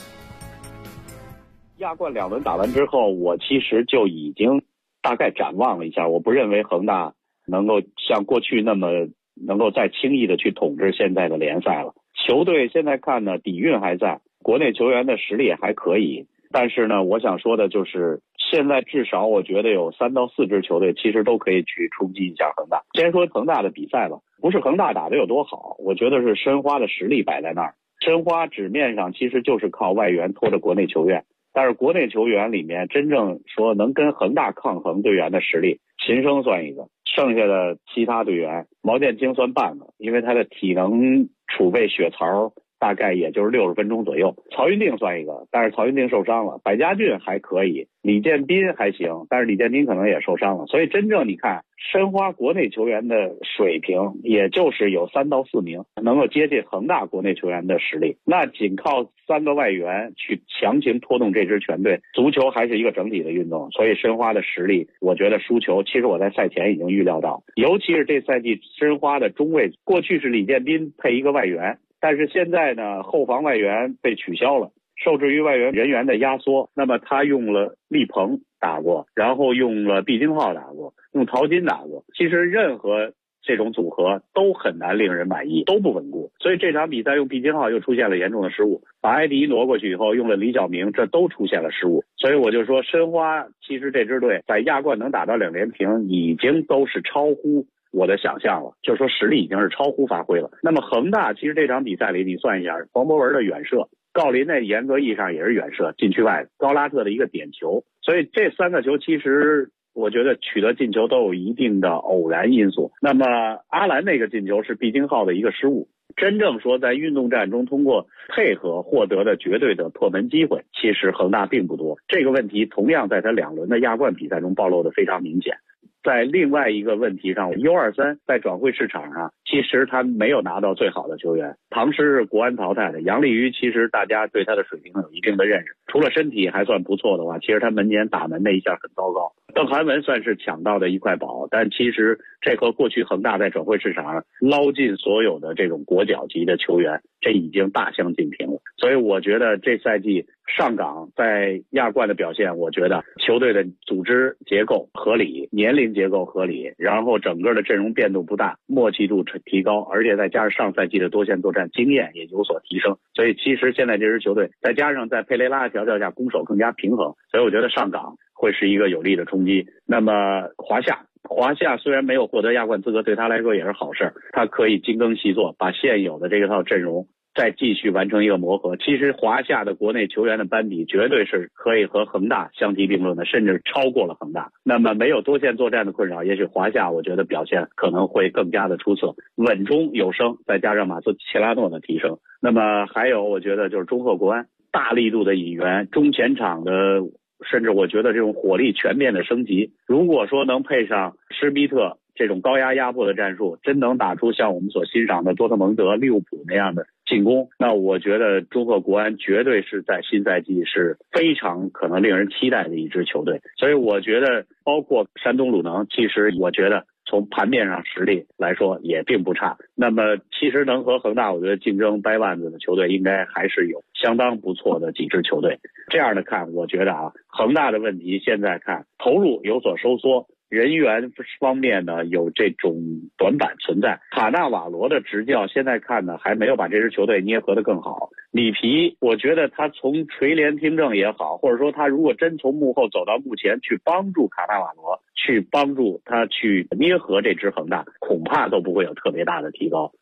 亚冠2轮打完之后，我其实就已经大概展望了一下，我不认为恒大能够像过去那么能够再轻易的去统治现在的联赛了。球队现在看呢，底蕴还在，国内球员的实力还可以，但是呢，我想说的就是现在至少我觉得有3到4支球队其实都可以去冲击一下恒大。先说恒大的比赛吧，不是恒大打得有多好，我觉得是申花的实力摆在那儿。申花纸面上其实就是靠外援拖着国内球员，但是国内球员里面真正说能跟恒大抗衡队员的实力，秦升算一个，剩下的其他队员毛剑卿算半个，因为他的体能储备血槽大概也就是60分钟左右。曹云定算一个，但是曹云定受伤了。百家俊还可以，李建斌还行，但是李建斌可能也受伤了。所以真正你看申花国内球员的水平，也就是有3到4名能够接近恒大国内球员的实力，那仅靠3个外援去强行拖动这支全队。足球还是一个整体的运动，所以申花的实力我觉得输球其实我在赛前已经预料到，尤其是这赛季申花的中卫过去是李建斌配一个外援，但是现在呢，后防外援被取消了，受制于外援人员的压缩，那么他用了力鹏打过，然后用了毕金浩打过，用陶金打过，其实任何这种组合都很难令人满意，都不稳固。所以这场比赛用毕金浩又出现了严重的失误，把埃迪挪过去以后用了李晓明，这都出现了失误。所以我就说申花其实这支队在亚冠能打到2连平已经都是超乎我的想象了，就是说实力已经是超乎发挥了。那么恒大其实这场比赛里你算一下，黄博文的远射，郜林在严格意义上也是远射禁区外，高拉特的一个点球，所以这3个球其实我觉得取得进球都有一定的偶然因素。那么阿兰那个进球是毕金浩的一个失误，真正说在运动战中通过配合获得的绝对的破门机会，其实恒大并不多。这个问题同样在他2轮的亚冠比赛中暴露的非常明显。在另外一个问题上 U23 在转会市场上其实他没有拿到最好的球员，唐诗是国安淘汰的，杨立瑜其实大家对他的水平有一定的认识，除了身体还算不错的话，其实他门前打门那一下很糟糕。邓涵文算是抢到的一块宝，但其实这和过去恒大在转会市场上捞进所有的这种国脚级的球员，这已经大相径庭了。所以我觉得这赛季上港在亚冠的表现，我觉得球队的组织结构合理，年龄结构合理，然后整个的阵容变动不大，默契度提高，而且再加上上赛季的多线作战经验也有所提升，所以其实现在这支球队再加上在佩雷拉的调教下攻守更加平衡，所以我觉得上港会是一个有力的冲击。那么华夏华夏虽然没有获得亚冠资格，对他来说也是好事，他可以精耕细作，把现有的这套阵容再继续完成一个磨合。其实华夏的国内球员的班底绝对是可以和恒大相提并论的，甚至超过了恒大。那么没有多线作战的困扰，也许华夏我觉得表现可能会更加的出色，稳中有升，再加上马斯切拉诺的提升。那么还有我觉得就是中赫国安大力度的引援，中前场的甚至我觉得这种火力全面的升级，如果说能配上施比特这种高压迫的战术，真能打出像我们所欣赏的多特蒙德、利物浦那样的进攻，那我觉得中赫国安绝对是在新赛季是非常可能令人期待的一支球队。所以我觉得包括山东鲁能，其实我觉得从盘面上实力来说也并不差。那么其实能和恒大我觉得竞争掰腕子的球队应该还是有相当不错的几支球队。这样的看，我觉得恒大的问题现在看投入有所收缩，人员方面呢有这种短板存在。卡纳瓦罗的执教现在看呢还没有把这支球队捏合得更好。里皮我觉得他从垂帘听政也好，或者说他如果真从幕后走到幕前去帮助卡纳瓦罗，去帮助他去捏合这支恒大，恐怕都不会有特别大的提高。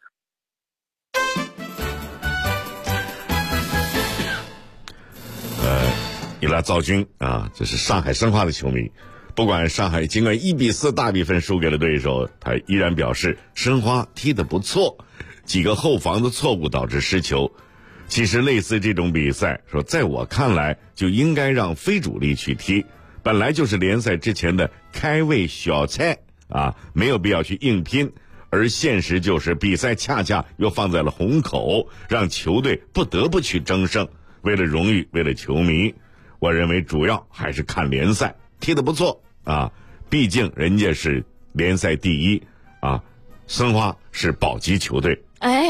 伊拉赵军啊，这是上海申花的球迷。不管上海尽管1-4大比分输给了对手，他依然表示申花踢得不错，几个后防的错误导致失球。其实类似这种比赛，说在我看来就应该让非主力去踢，本来就是联赛之前的开胃小菜啊，没有必要去硬拼。而现实就是比赛恰恰又放在了虹口，让球队不得不去争胜。为了荣誉，为了球迷，我认为主要还是看联赛踢得不错啊，毕竟人家是联赛第一啊，申花是保级球队。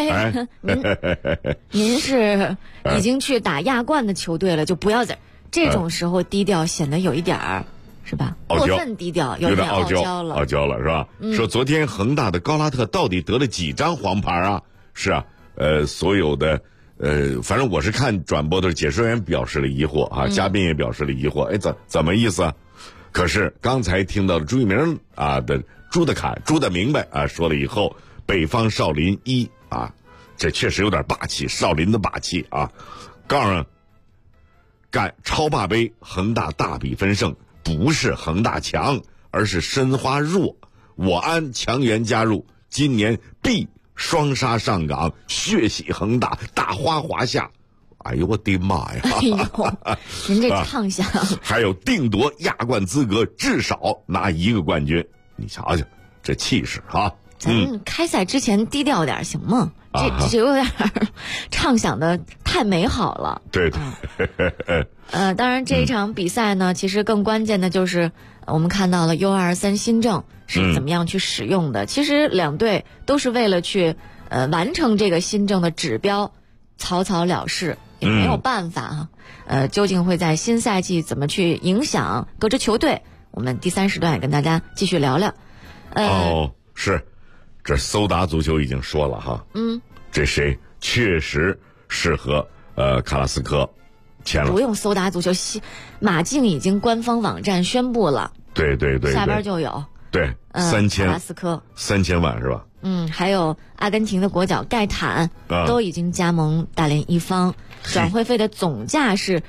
您是已经去打亚冠的球队了，就不要在这种时候低调，显得有一点儿是吧？过分低调，有点傲娇了是吧？说昨天恒大的高拉特到底得了几张黄牌啊？是啊，所有的反正我是看转播的解说员表示了疑惑啊，嘉宾也表示了疑惑，怎么意思啊？可是刚才听到朱一鸣啊的朱的明白啊说了以后，北方少林1啊，这确实有点霸气，少林的霸气啊！告诉干超霸杯，恒大大比分胜，不是恒大强，而是申花弱。我安强援加入，今年必双杀上港，血洗恒大，大花华夏。哎呦我的妈呀！ 您这畅想还有定夺亚冠资格，至少拿1个冠军。你瞧瞧这气势啊！ 咱开赛之前低调点行吗？这有点畅想的太美好了。 对。 当然这一场比赛呢，其实更关键的就是我们看到了 U23 新政是怎么样去使用的。其实两队都是为了去完成这个新政的指标，草草了事，也没有办法究竟会在新赛季怎么去影响各支球队？我们第3时段也跟大家继续聊聊。 是。这搜达足球已经说了哈，这谁确实适合卡拉斯科签了。 不用搜达足球，马竞已经官方网站宣布了。 对， 下边就有。 对，3000 卡拉斯科 3000万是吧？ 还有阿根廷的国脚盖坦都已经加盟大连一方，转会费的总价是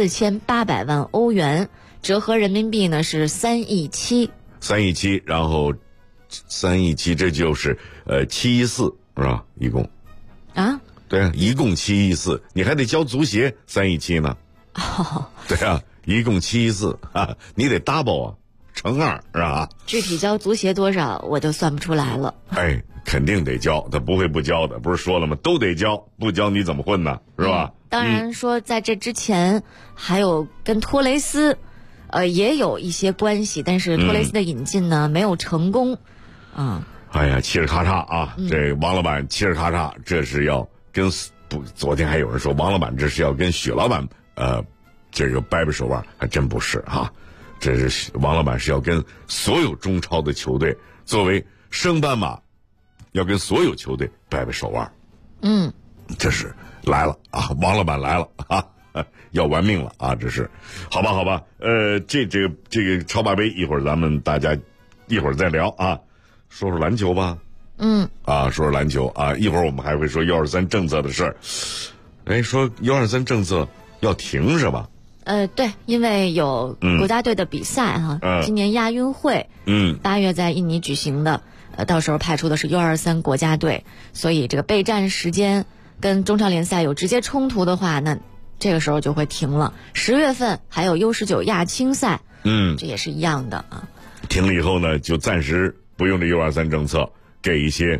4800万欧元，折合人民币呢是3亿7。 3亿7，然后3亿7，这就是7亿4是吧？一共啊？对啊，一共7亿4，你还得交足协3亿7呢。对啊，一共7亿4啊，你得 double 啊，乘2是吧？ 具体交足协多少我就算不出来了。 肯定得交，他不会不交的，不是说了吗？都得交，不交你怎么混呢？是吧？ 当然说在这之前还有跟托雷斯也有一些关系，但是托雷斯的引进呢没有成功啊。 哎呀，嘁哩咔嚓啊！这王老板嘁哩咔嚓，这是要跟昨天还有人说王老板这是要跟许老板这个掰掰手腕，还真不是哈。这是王老板是要跟所有中超的球队作为升班马，要跟所有球队掰掰手腕。这是来了啊，王老板来了啊，要玩命了啊！这是，好吧，这个超霸杯一会儿咱们大家一会儿再聊啊。说说篮球吧。说说篮球啊，一会儿我们还会说123政策的事儿。说123政策要停是吧？ 对，因为有国家队的比赛哈，今年亚运会，8月在印尼举行的，到时候派出的是123国家队，所以这个备战时间跟中超联赛有直接冲突的话，那这个时候就会停了。10月份还有U19亚青赛，这也是一样的啊。 停了以后呢，就暂时不用这123政策，给一些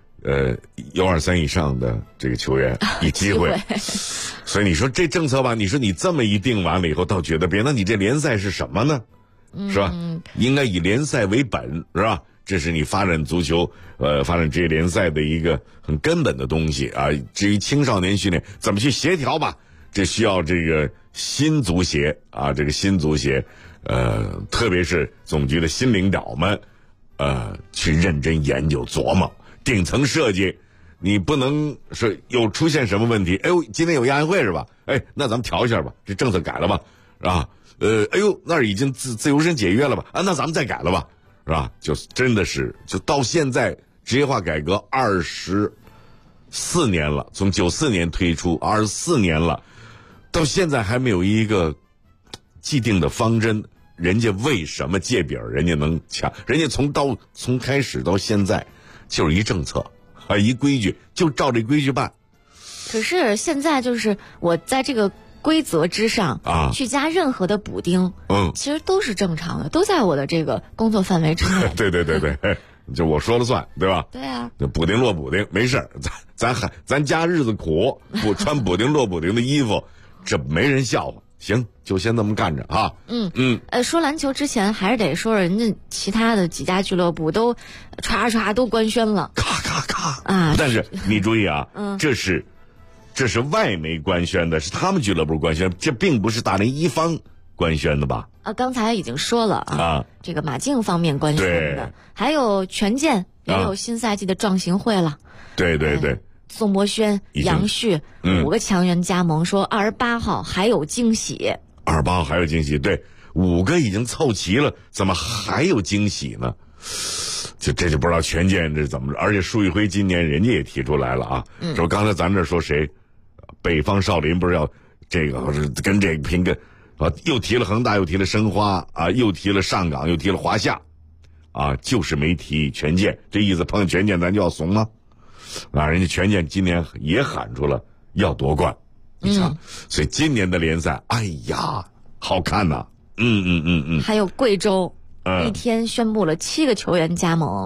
U23以上的这个球员以机会。所以你说这政策吧，你说你这么一定完了以后，倒觉得别，那你这联赛是什么呢？是吧？应该以联赛为本，是吧？这是你发展足球发展职业联赛的一个很根本的东西啊。至于青少年训练怎么去协调吧，这需要这个新足协啊，这个新足协特别是总局的新领导们去认真研究琢磨，顶层设计。你不能说又出现什么问题，今天有亚运会是吧？那咱们调一下吧，这政策改了吧，是吧？那儿已经自由身解约了吧？那咱们再改了吧，是吧？就真的是，就到现在职业化改革24年了，从94年推出24年了，到现在还没有一个既定的方针。人家为什么借饼？人家能抢？人家从开始到现在就是一政策。一规矩就照这规矩办， 可是现在就是我在这个规则之上去加任何的补丁，其实都是正常的，都在我的这个工作范围之内。 对，就我说了算，对吧？ 对啊， 补丁落补丁没事，咱家日子苦，穿补丁落补丁的衣服，这没人笑话。行，就先这么干着啊。 说篮球之前还是得说人家其他的几家俱乐部都唰都官宣了， 咔啊！但是你注意啊，这是外媒官宣的，是他们俱乐部官宣，这并不是大连一方官宣的吧？ 刚才已经说了啊，这个马竞方面官宣的，还有权健也有新赛季的壮行会了。 对。 宋博轩、杨旭5个强援加盟，说28号还有惊喜。 28号还有惊喜，对，5个已经凑齐了，怎么还有惊喜呢？这就不知道权健这怎么着。而且舒玉辉今年人家也提出来了啊，说刚才咱这说谁，北方少林不是要这个跟这个拼个又提了恒大，又提了申花啊，又提了上港，又提了华夏啊，就是没提权健。这意思碰见权健咱就要怂吗？人家权健今年也喊出了要夺冠，你瞧，所以今年的联赛，哎呀，好看呐！ 还有贵州，一天宣布了7个球员加盟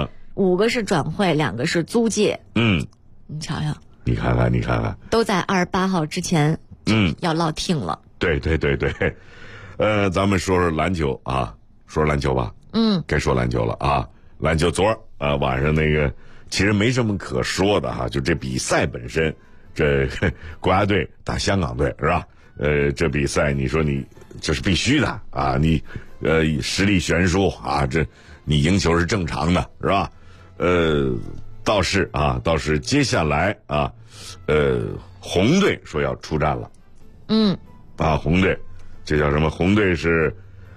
，5个是转会，2个是租借，你瞧瞧， 你看看， 都在28号之前，要落听了。 对，咱们说说篮球啊，说说篮球吧，该说篮球了啊，篮球昨儿晚上那个。其实没什么可说的哈，就这比赛本身，这国家队打香港队是吧？这比赛你说你这是必须的啊，你实力悬殊啊，这你赢球是正常的是吧？倒是接下来啊，红队说要出战了，红队，这叫什么？红队是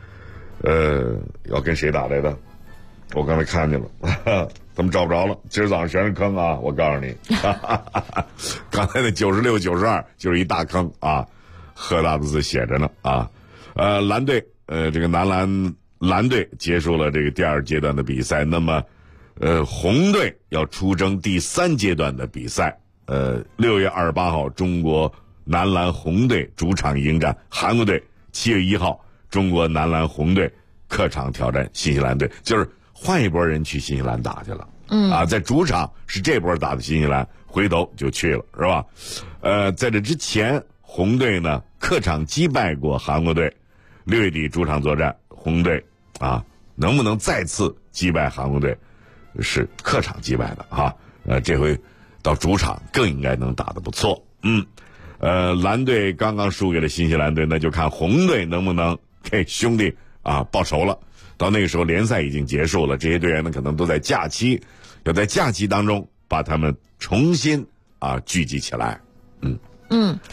要跟谁打来的？我刚才看见了。怎么找不着了？今儿早上全是坑啊！我告诉你，刚才那96、92就是一大坑啊，赫大的字写着呢啊。蓝队，这个男篮队结束了这个第2阶段的比赛，那么，红队要出征第3阶段的比赛。6月28号，中国男篮红队主场迎战韩国队；7月1号，中国男篮红队客场挑战新西兰队，就是换一波人去新西兰打去了。在主场是这波打的新西兰，回头就去了，是吧？在这之前，红队呢客场击败过韩国队，6月底主场作战，红队能不能再次击败韩国队？是客场击败的啊。这回到主场更应该能打得不错。蓝队刚刚输给了新西兰队，那就看红队能不能给兄弟报仇了。到那个时候联赛已经结束了，这些队员呢可能都在假期，要在假期当中把他们重新聚集起来。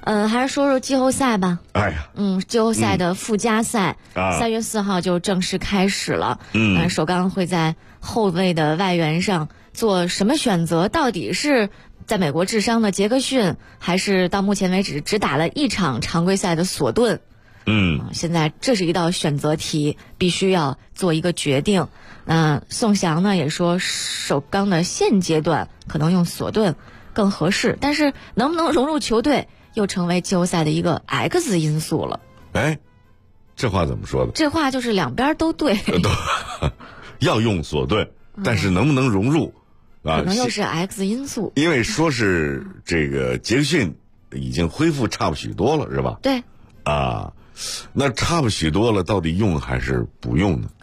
还是说说季后赛吧。 哎呀， 季后赛的附加赛3月4号就正式开始了。首钢会在后卫的外援上做什么选择？到底是在美国治伤的杰克逊，还是到目前为止只打了1场常规赛的索顿？现在这是一道选择题，必须要做一个决定。宋翔呢也说，首钢的现阶段可能用索顿更合适，但是能不能融入球队，又成为季后赛的一个 X 因素了。 哎，这话怎么说的？ 这话就是两边都对， 要用索顿，但是能不能融入可能又是 X 因素。 因为说是这个杰克逊已经恢复差不许多了，是吧？ 对。 那差不许多了，到底用还是不用呢？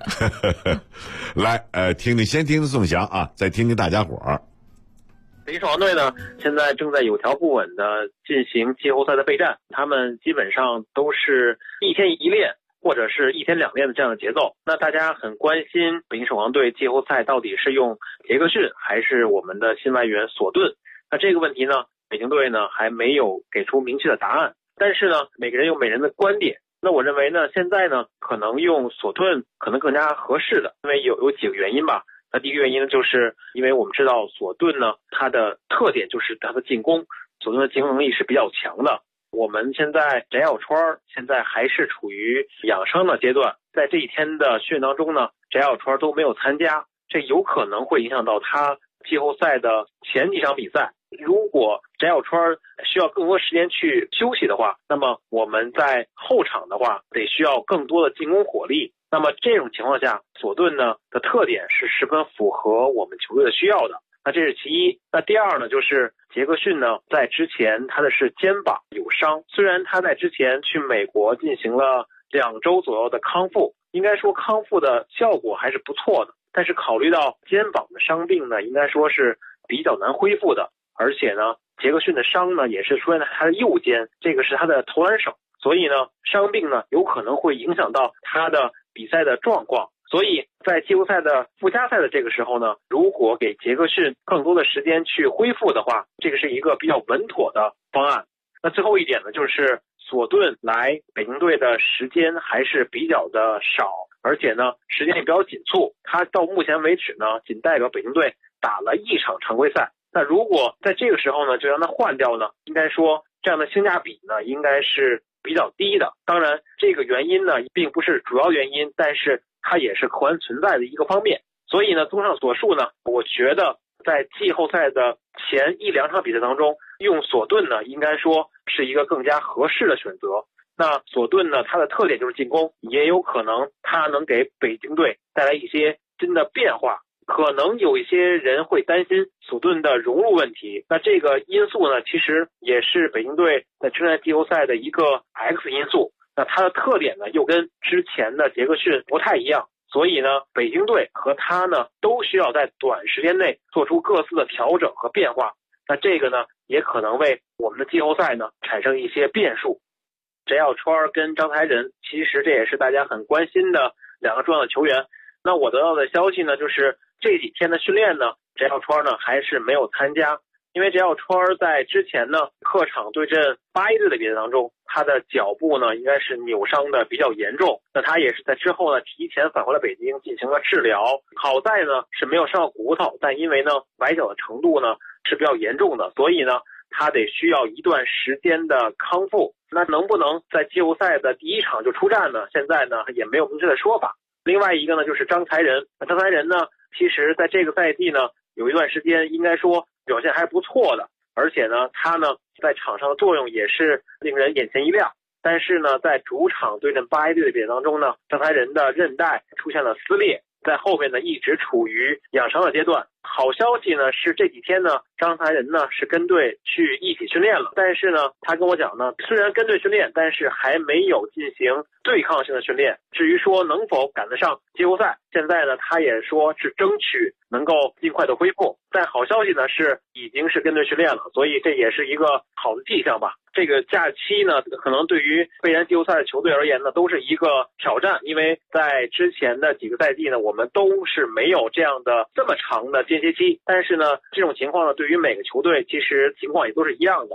来，先听宋翔啊，再听听大家伙儿。 北京首钢队呢，现在正在有条不紊的进行季后赛的备战，他们基本上都是1天1练，或者是1天2练的这样的节奏。那大家很关心北京首钢队季后赛到底是用杰克逊还是我们的新外援索顿？那这个问题呢，北京队呢还没有给出明确的答案。但是呢，每个人有每人的观点。那我认为呢，现在呢，可能用索顿可能更加合适的，因为有几个原因吧。那第一个原因呢，就是因为我们知道索顿呢，他的特点就是他的进攻，索顿的进攻能力是比较强的。我们现在翟小川现在还是处于养伤的阶段，在这一天的训练当中呢，翟小川都没有参加，这有可能会影响到他季后赛的前几场比赛。如果翟小川需要更多时间去休息的话，那么我们在后场的话得需要更多的进攻火力。那么这种情况下，索顿呢的特点是十分符合我们球队的需要的。那这是其一。那第二呢，就是杰克逊呢在之前他的是肩膀有伤，虽然他在之前去美国进行了2周左右的康复，应该说康复的效果还是不错的，但是考虑到肩膀的伤病呢，应该说是比较难恢复的。而且呢，杰克逊的伤呢也是出现在他的右肩，这个是他的投篮手，所以呢，伤病呢有可能会影响到他的比赛的状况。所以在季后赛的附加赛的这个时候呢，如果给杰克逊更多的时间去恢复的话，这个是一个比较稳妥的方案。那最后一点呢，就是索顿来北京队的时间还是比较的少，而且呢时间也比较紧促，他到目前为止呢仅代表北京队打了1场常规赛。那如果在这个时候呢就让他换掉呢，应该说这样的性价比呢应该是比较低的。当然这个原因呢并不是主要原因，但是它也是客观存在的一个方面。所以呢，综上所述呢，我觉得在季后赛的前1-2场比赛当中，用索顿呢应该说是一个更加合适的选择。那索顿呢，它的特点就是进攻，也有可能它能给北京队带来一些新的变化。可能有一些人会担心索顿的融入问题，那这个因素呢，其实也是北京队在征战季后赛的一个 X 因素。那它的特点呢，又跟之前的杰克逊不太一样，所以呢，北京队和他呢，都需要在短时间内做出各自的调整和变化。那这个呢，也可能为我们的季后赛呢产生一些变数。翟小川跟张才仁，其实这也是大家很关心的2个重要的球员。那我得到的消息呢，就是这几天的训练呢，翟小川呢还是没有参加，因为翟小川在之前呢客场对阵巴伊队的比赛当中，他的脚部呢应该是扭伤的比较严重，那他也是在之后呢提前返回了北京进行了治疗。好在呢是没有伤到骨头，但因为呢崴脚的程度呢是比较严重的，所以呢他得需要一段时间的康复。那能不能在季后赛的第1场就出战呢？现在呢也没有明确的说法。另外一个呢就是张才仁，张才仁呢其实在这个赛季呢有一段时间应该说表现还不错的，而且呢他呢在场上的作用也是令人眼前一亮。但是呢在主场对阵巴伊队的比赛当中呢，张才仁的韧带出现了撕裂，在后面呢一直处于养伤的阶段。好消息呢是这几天呢张才仁呢是跟队去一起训练了，但是呢他跟我讲呢，虽然跟队训练，但是还没有进行对抗性的训练。至于说能否赶得上季后赛，现在呢他也说是争取能够尽快的恢复。但好消息呢是已经是跟队训练了，所以这也是一个好的迹象吧。这个假期呢可能对于备战季后赛的球队而言呢都是一个挑战，因为在之前的几个赛季呢我们都是没有这样的这么长的间歇期，但是呢这种情况呢对于每个球队其实情况也都是一样的。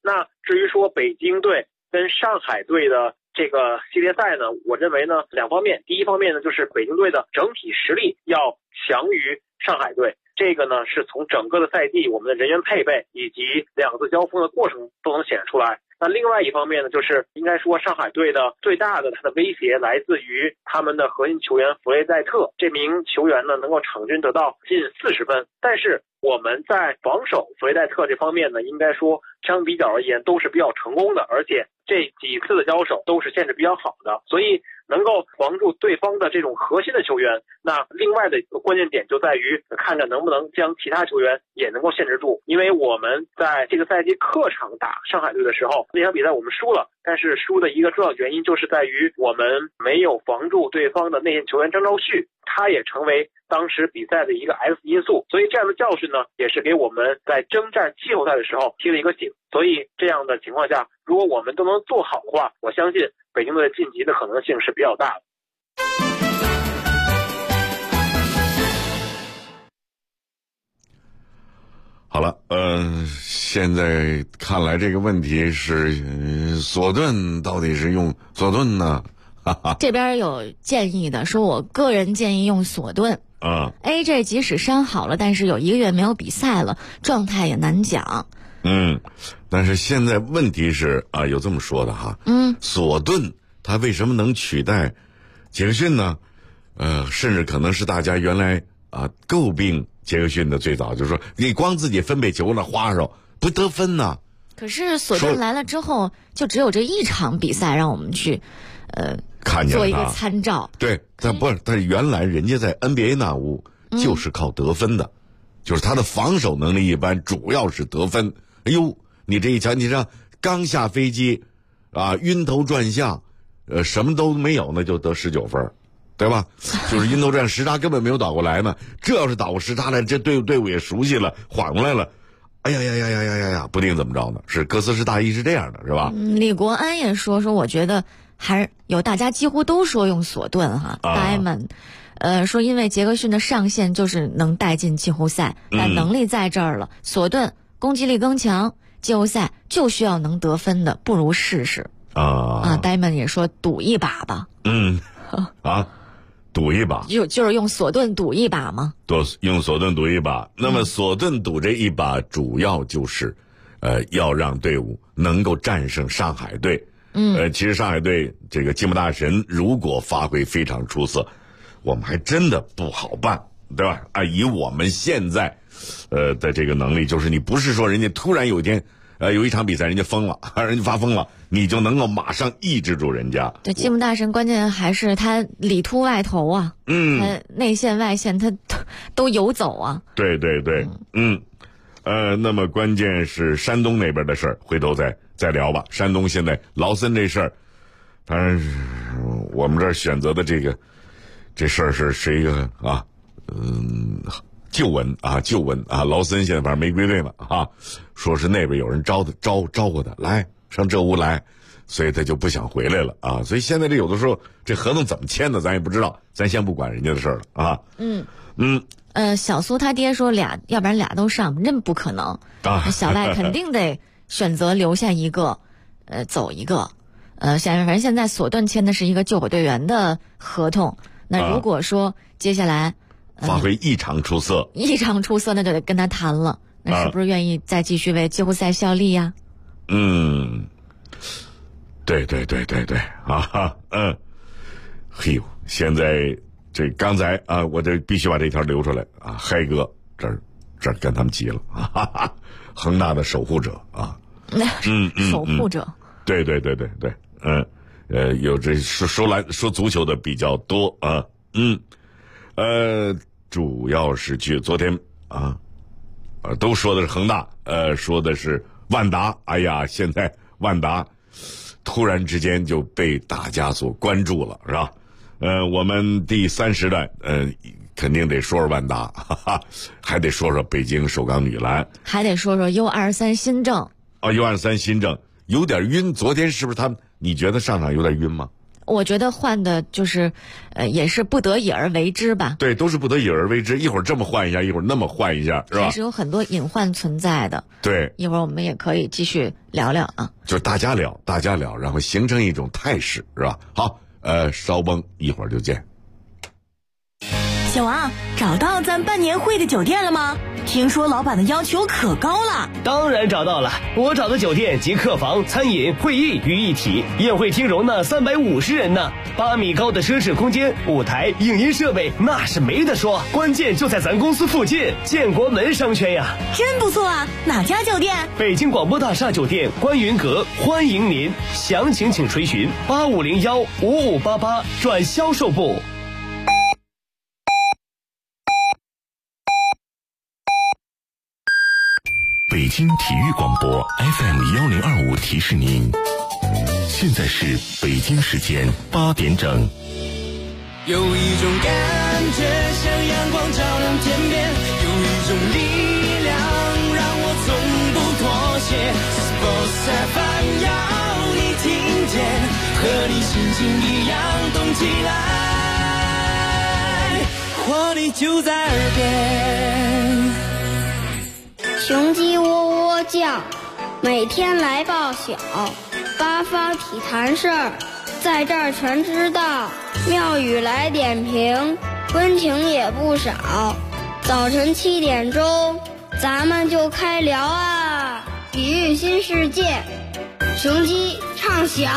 那至于说北京队跟上海队的这个系列赛呢，我认为呢2方面，第一方面呢就是北京队的整体实力要强于上海队，这个呢是从整个的赛季我们的人员配备以及两次交锋的过程都能显示出来。那另外一方面呢，就是应该说上海队的最大的他的威胁来自于他们的核心球员弗雷戴特，这名球员呢能够场均得到近40分，但是我们在防守弗雷戴特这方面呢，应该说相比较而言都是比较成功的，而且这几次的交手都是限制比较好的，所以能够防住对方的这种核心的球员。那另外的一个关键点就在于看看能不能将其他球员也能够限制住，因为我们在这个赛季客场打上海队的时候，那场比赛我们输了，但是输的一个重要原因就是在于我们没有防住对方的内线球员张兆旭，他也成为当时比赛的一个 X 因素，所以这样的教训呢，也是给我们在征战季后赛的时候提了一个醒。所以这样的情况下，如果我们都能做好的话，我相信北京队晋级的可能性是比较大的。 好了，现在看来这个问题是索顿到底是用索顿呢？ 这边有建议的，说我个人建议用索顿。AJ 即使伤好了，但是有1个月没有比赛了，状态也难讲。 但是现在问题是啊，有这么说的哈。索顿他为什么能取代杰克逊呢？甚至可能是大家原来诟病杰克逊的最早就是说，你光自己分配球了，花哨不得分呢。 可是索顿来了之后，就只有这一场比赛让我们去看见做一个参照。 对，但是原来人家在 NBA 那屋就是靠得分的，就是他的防守能力一般，主要是得分。哎呦，你这一瞧，你这刚下飞机晕头转向，什么都没有呢，就得19分，对吧？就是晕头转向，时差根本没有倒过来呢。这要是倒过时差来，这队伍也熟悉了，缓过来了。哎呀，不定怎么着呢。是哥斯是大意是这样的，是吧？ 李国安也说，我觉得还是有大家几乎都说用索顿哈，Diamond，说因为杰克逊的上限就是能带进季后赛，但能力在这儿了，索顿攻击力更强，季后赛就需要能得分的，不如试试Diamond 也说赌一把吧。 赌一把， 就是用索顿赌一把吗？ 用索顿赌一把。那么索顿赌这一把，主要就是要让队伍能够战胜上海队。其实上海队这个吉姆大神如果发挥非常出色，我们还真的不好办，对吧？以我们现在的这个能力，就是你不是说人家突然有一天有一场比赛人家疯了，人家发疯了，你就能够马上抑制住人家。 对，吉姆大神关键还是他里突外投啊，他内线外线他都游走啊。 对，那么关键是山东那边的事儿，回头再聊吧。山东现在劳森这事儿，当然是我们这儿选择的这事儿是一个旧闻劳森现在反正没归队了说是那边有人招呼他来上这屋来，所以他就不想回来了所以现在这有的时候这合同怎么签的咱也不知道，咱先不管人家的事儿了小苏他爹说要不然俩都上，真不可能小赖肯定得选择留下一个走一个反正现在索顿签的是一个救火队员的合同，那如果说接下来发挥异常出色， 那就得跟他谈了，那是不是愿意再继续为季后赛效力呀？ 对嘿呦，现在这刚才我这必须把这条留出来嗨哥这儿跟他们急了恒大的守护者守护者， 对，有这说足球的比较多主要是昨天都说的是恒大，说的是万达。哎呀，现在万达突然之间就被大家所关注了，是吧？我们第30代肯定得说说万达，还得说说北京首钢女篮， 还得说说 U23 新政。 U23 新政有点晕，昨天是不是你觉得上场有点晕吗？ 我觉得换的就是，也是不得已而为之吧。 对，都是不得已而为之，一会儿这么换一下，一会儿那么换一下，是吧？ 还是有很多隐患存在的。 对， 一会儿我们也可以继续聊聊啊。 就是大家聊，然后形成一种态势，是吧？好，稍绷，一会儿就见。 小王，找到咱办年会的酒店了吗？听说老板的要求可高了。 当然找到了，我找的酒店集客房、餐饮、会议于一体，宴会厅容纳350人呢，8米高的奢侈空间，舞台、影音设备那是没得说，关键就在咱公司附近，建国门商圈呀。 真不错啊，哪家酒店？ 北京广播大厦酒店观云阁，欢迎您，详情请垂询8501-5588转销售部。 北京体育广播 FM1025提示您，现在是北京时间8点整。 有一种感觉像阳光照亮天边，有一种力量让我从不妥协。Sports FM 要你听见，和你心情一样动起来，活力就在耳边。 雄鸡喔喔叫，每天来报晓，八方体坛事儿，在这儿全知道。庙宇来点评，温情也不少。早晨7点钟，咱们就开聊啊！体育新世界，雄鸡唱晓。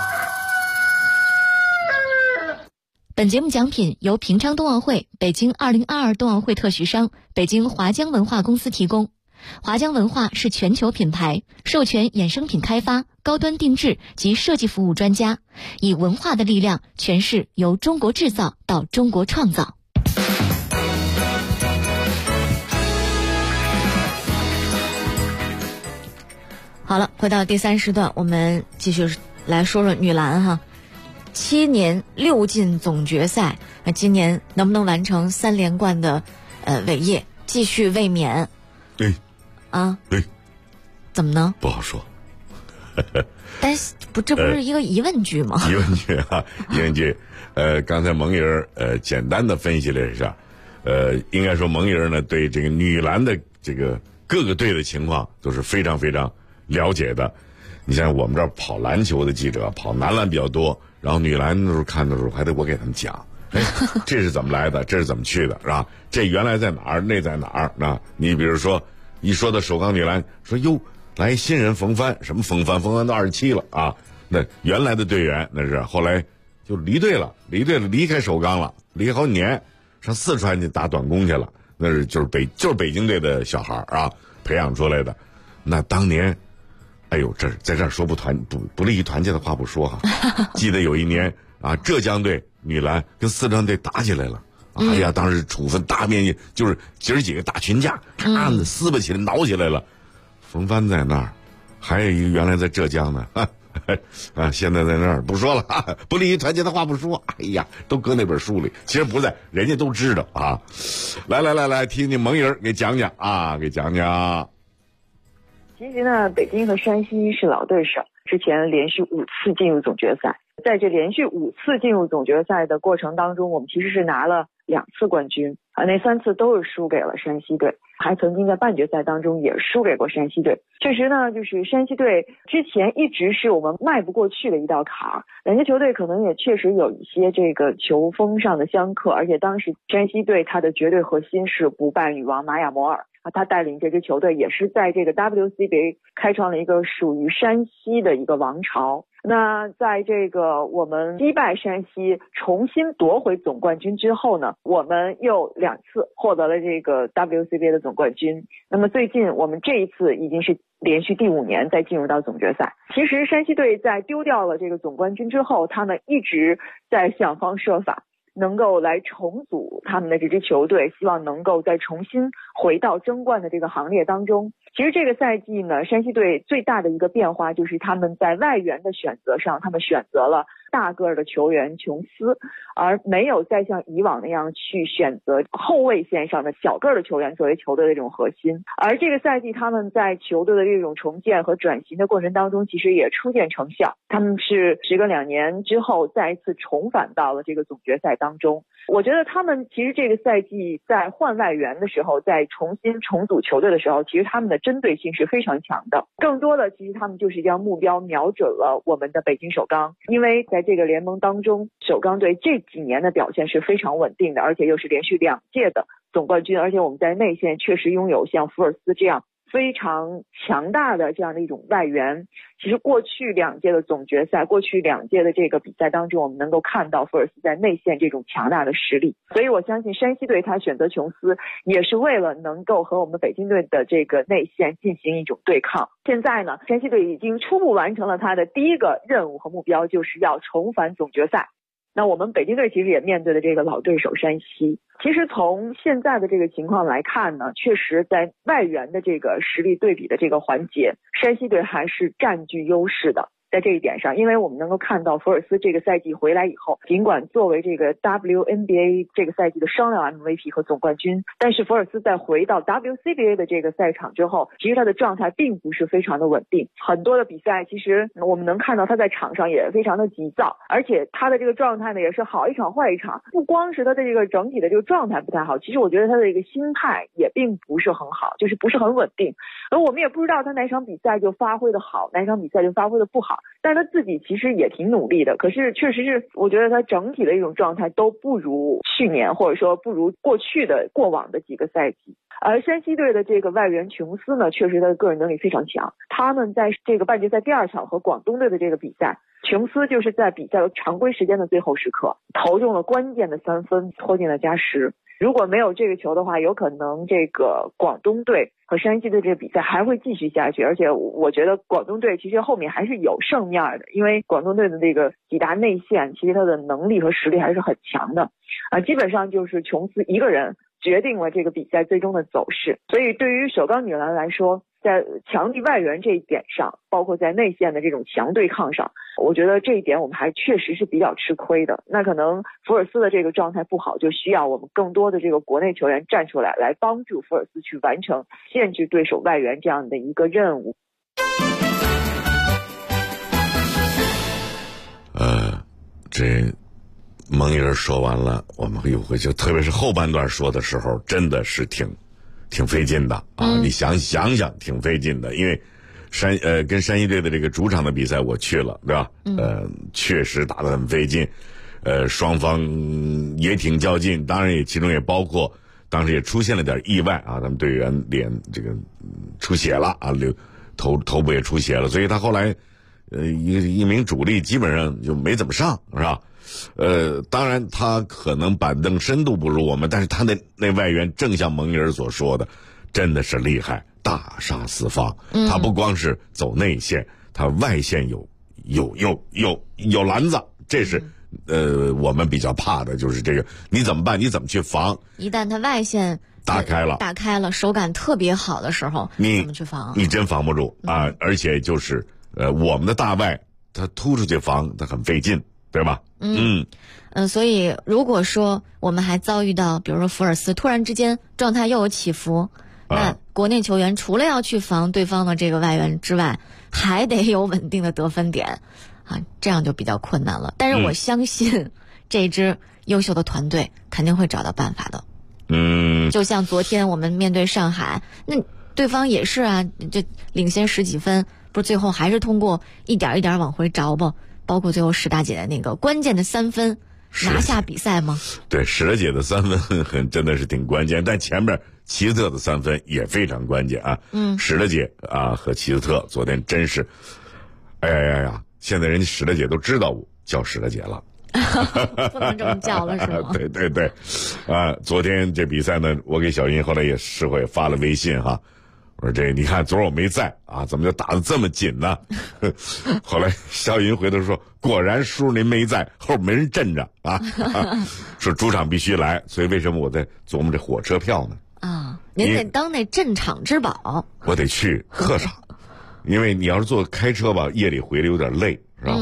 本节目奖品由平昌冬奥会、北京2022冬奥会特许商北京华江文化公司提供。华江文化是全球品牌，授权衍生品开发、高端定制及设计服务专家，以文化的力量诠释由中国制造到中国创造。好了，回到第3时段，我们继续来说说女篮哈。7年6进总决赛，今年能不能完成3连冠的伟业，继续卫冕？ 对。 啊， 对， 怎么呢？ 不好说。 但是这不是一个疑问句吗？ 疑问句啊，疑问句。刚才蒙莹简单的分析了一下，应该说蒙莹呢对这个女篮的这个各个队的情况都是非常非常了解的。你像我们这儿跑篮球的记者，跑男篮比较多，然后女篮的时候看的时候还得我给他们讲。哎，这是怎么来的？这是怎么去的？是吧？这原来在哪儿？那在哪儿？啊，你比如说。一说到首钢女篮，说哟，来新人冯帆，什么冯帆都27了啊！那原来的队员那是后来就离队了，离开首钢了，离好几年，上四川去打短工去了。那是就是北京队的小孩啊，培养出来的。那当年，哎呦，在这儿说不利于团结的话不说哈。记得有一年啊，浙江队女篮跟四川队打起来了。哎呀，当时处分大面积，就是姐儿几个打群架，咔的撕巴起来，挠起来了。冯帆在那儿，还有一个原来在浙江的啊，现在在那儿不说了，不利于团结的话不说。哎呀，都搁那本书里，其实不在，人家都知道啊。来，听听蒙莹给讲讲啊，给讲讲。 其实呢，北京和山西是老对手，之前连续5次进入总决赛。在这连续5次进入总决赛的过程当中，我们其实是拿了2次冠军啊，那3次都是输给了山西队，还曾经在半决赛当中也输给过山西队。确实呢，就是山西队之前一直是我们迈不过去的一道坎儿，两支球队可能也确实有一些这个球风上的相克，而且当时山西队它的绝对核心是不败女王玛雅摩尔。他带领这支球队也是在这个 WCBA 开创了一个属于山西的一个王朝。那在这个我们击败山西重新夺回总冠军之后呢，我们又2次获得了这个 WCBA 的总冠军。那么最近我们这一次已经是连续第5年再进入到总决赛。其实山西队在丢掉了这个总冠军之后，他们一直在想方设法能够来重组他们的这支球队，希望能够再重新回到争冠的这个行列当中。其实这个赛季呢，山西队最大的一个变化就是他们在外援的选择上，他们选择了大个的球员琼斯，而没有再像以往那样去选择后卫线上的小个的球员作为球队的这种核心。而这个赛季他们在球队的这种重建和转型的过程当中，其实也初见成效。他们是时隔2年之后再一次重返到了这个总决赛当中。我觉得他们其实这个赛季在换外援的时候，在重新重组球队的时候，其实他们的针对性是非常强的。更多的其实他们就是将目标瞄准了我们的北京首钢，因为在这个联盟当中，首钢队这几年的表现是非常稳定的，而且又是连续2届的总冠军，而且我们在内线确实拥有像福尔斯这样非常强大的这样的一种外援。其实过去2届的总决赛，过去2届的这个比赛当中，我们能够看到福尔斯在内线这种强大的实力。所以我相信山西队他选择琼斯也是为了能够和我们北京队的这个内线进行一种对抗。现在呢，山西队已经初步完成了他的第一个任务和目标，就是要重返总决赛。那我们北京队其实也面对了这个老对手山西。其实从现在的这个情况来看呢，确实在外援的这个实力对比的这个环节，山西队还是占据优势的。在这一点上，因为我们能够看到福尔斯这个赛季回来以后，尽管作为这个 WNBA 这个赛季的双料 MVP 和总冠军，但是福尔斯在回到 WCBA 的这个赛场之后，其实他的状态并不是非常的稳定。很多的比赛其实我们能看到他在场上也非常的急躁，而且他的这个状态呢也是好一场坏一场，不光是他的这个整体的这个状态不太好，其实我觉得他的这个心态也并不是很好，就是不是很稳定。而我们也不知道他哪场比赛就发挥的好，哪场比赛就发挥的不好，但是他自己其实也挺努力的，可是确实是我觉得他整体的一种状态都不如去年，或者说不如过往的几个赛季。而山西队的这个外援琼斯呢，确实他的个人能力非常强。他们在这个半决赛第2场和广东队的这个比赛，琼斯就是在比赛的常规时间的最后时刻投中了关键的3分，拖进了加时。如果没有这个球的话，有可能这个广东队和山西队这个比赛还会继续下去，而且我觉得广东队其实后面还是有胜面的，因为广东队的这个几大内线其实他的能力和实力还是很强的基本上就是琼斯一个人决定了这个比赛最终的走势。所以对于首钢女篮来说，在强力外援这一点上，包括在内线的这种强对抗上，我觉得这一点我们还确实是比较吃亏的。那可能福尔斯的这个状态不好，就需要我们更多的这个国内球员站出来，来帮助福尔斯去完成限制对手外援这样的一个任务。 这蒙妮儿说完了，我们又回去，特别是后半段说的时候，真的是挺费劲的你想挺费劲的，因为跟山西队的这个主场的比赛我去了，对吧？确实打得很费劲，双方也挺较劲，当然其中也包括当时也出现了点意外咱们队员脸这个出血了头部也出血了，所以他后来一名主力基本上就没怎么上，是吧？当然他可能板凳深度不如我们，但是他那外援正像蒙妮儿所说的，真的是厉害，大杀四方。他不光是走内线，他外线有篮子，这是我们比较怕的，就是这个你怎么办？你怎么去防？一旦他外线打开了，手感特别好的时候，你怎么去防？你真防不住而且就是我们的大外他突出去防，他很费劲，对吧？ 所以如果说我们还遭遇到比如说福尔斯突然之间状态又有起伏，那国内球员除了要去防对方的这个外援之外，还得有稳定的得分点这样就比较困难了。但是我相信这支优秀的团队肯定会找到办法的。就像昨天我们面对上海，那对方也是这领先10几分，不是最后还是通过一点一点往回找吧，包括最后史大姐的那个关键的3分拿下比赛吗？对，史大姐的3分真的是挺关键，但前面齐斯特的3分也非常关键史大姐和齐斯特昨天真是哎呀，现在人家史大姐都知道我叫史大姐了不能这么叫了是吗？对昨天这比赛呢，我给小英后来也是会发了微信我说这你看昨儿我没在怎么就打得这么紧呢后来小英回头说，果然叔您没在，后边没人镇着说主场必须来，所以为什么我在琢磨这火车票呢您得当那镇场之宝。我得去客场因为你要是开车吧，夜里回来有点累，是吧？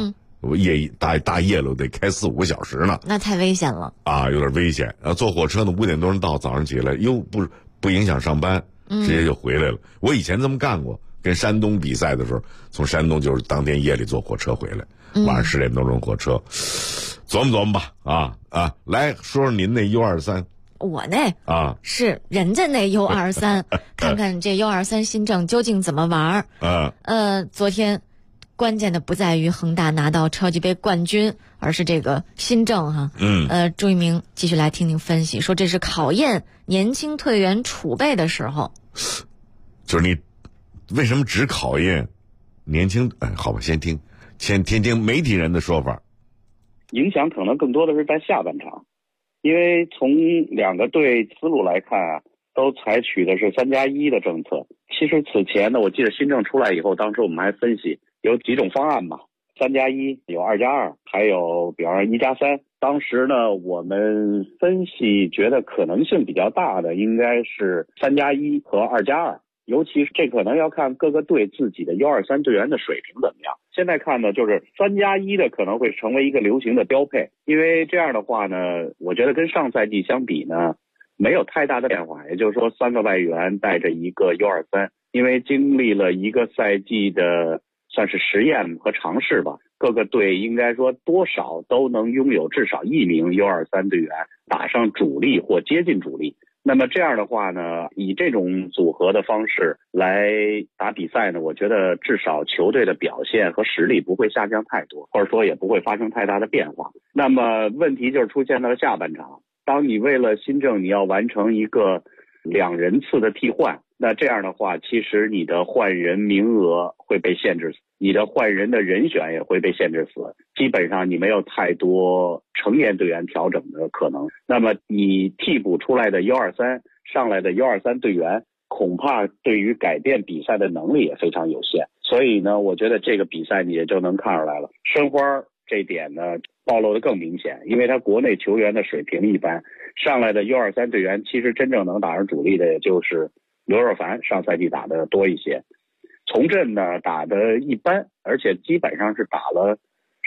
大夜了得开4-5个小时呢， 那太危险了啊，有点危险。然后坐火车呢5点多钟到，早上起来又不影响上班，直接就回来了。我以前这么干过，跟山东比赛的时候，从山东就是当天夜里坐火车回来，晚上10点多钟火车，琢磨琢磨吧，来说说您那 U23。 我那是人家那 U23， 看看这 U23 新政究竟怎么玩。昨天关键的不在于恒大拿到超级杯冠军，而是这个新政哈。朱一鸣继续来听听分析，说这是考验年轻队员储备的时候。 就是你为什么只考验年轻？好吧，先听媒体人的说法。 影响可能更多的是在下半场。因为从2个队思路来看啊，都采取的是3+1的政策。其实此前呢，我记得新政出来以后，当时我们还分析有几种方案嘛，3+1，有2+2，还有比方说1+3。当时呢，我们分析觉得可能性比较大的应该是3+1和2+2。尤其是这可能要看各个队自己的 U23 队员的水平怎么样。现在看呢，就是3+1的可能会成为一个流行的标配，因为这样的话呢，我觉得跟上赛季相比呢，没有太大的变化。也就是说，3个外援带着一个 U23， 因为经历了一个赛季的算是实验和尝试吧，各个队应该说多少都能拥有至少1名 U23 队员打上主力或接近主力。那么这样的话呢，以这种组合的方式来打比赛呢，我觉得至少球队的表现和实力不会下降太多，或者说也不会发生太大的变化。那么问题就是出现在了下半场，当你为了新政你要完成一个2人次的替换，那这样的话，其实你的换人名额会被限制死，你的换人的人选也会被限制死，基本上你没有太多成年队员调整的可能。那么你替补出来的 U23 上来的 U23 队员，恐怕对于改变比赛的能力也非常有限。所以呢，我觉得这个比赛你也就能看出来了，申花这点呢暴露的更明显，因为他国内球员的水平一般，上来的 U23 队员其实真正能打上主力的也就是刘若凡，上赛季打的多一些。从振呢打的一般，而且基本上是打了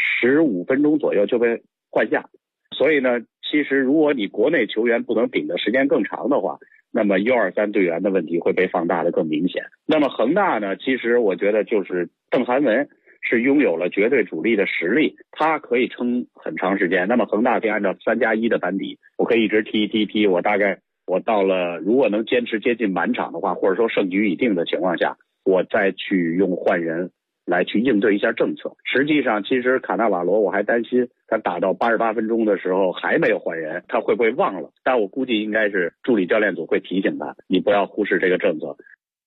15分钟左右就被换下。所以呢，其实如果你国内球员不能顶的时间更长的话，那么 U23 队员的问题会被放大的更明显。那么恒大呢，其实我觉得就是邓涵文是拥有了绝对主力的实力，他可以撑很长时间。那么恒大可以按照3+1的班底，我可以一直踢，我到了如果能坚持接近满场的话，或者说胜局已定的情况下，我再去用换人来去应对一下政策。实际上其实卡纳瓦罗我还担心他打到88分钟的时候还没有换人，他会不会忘了，但我估计应该是助理教练组会提醒他，你不要忽视这个政策。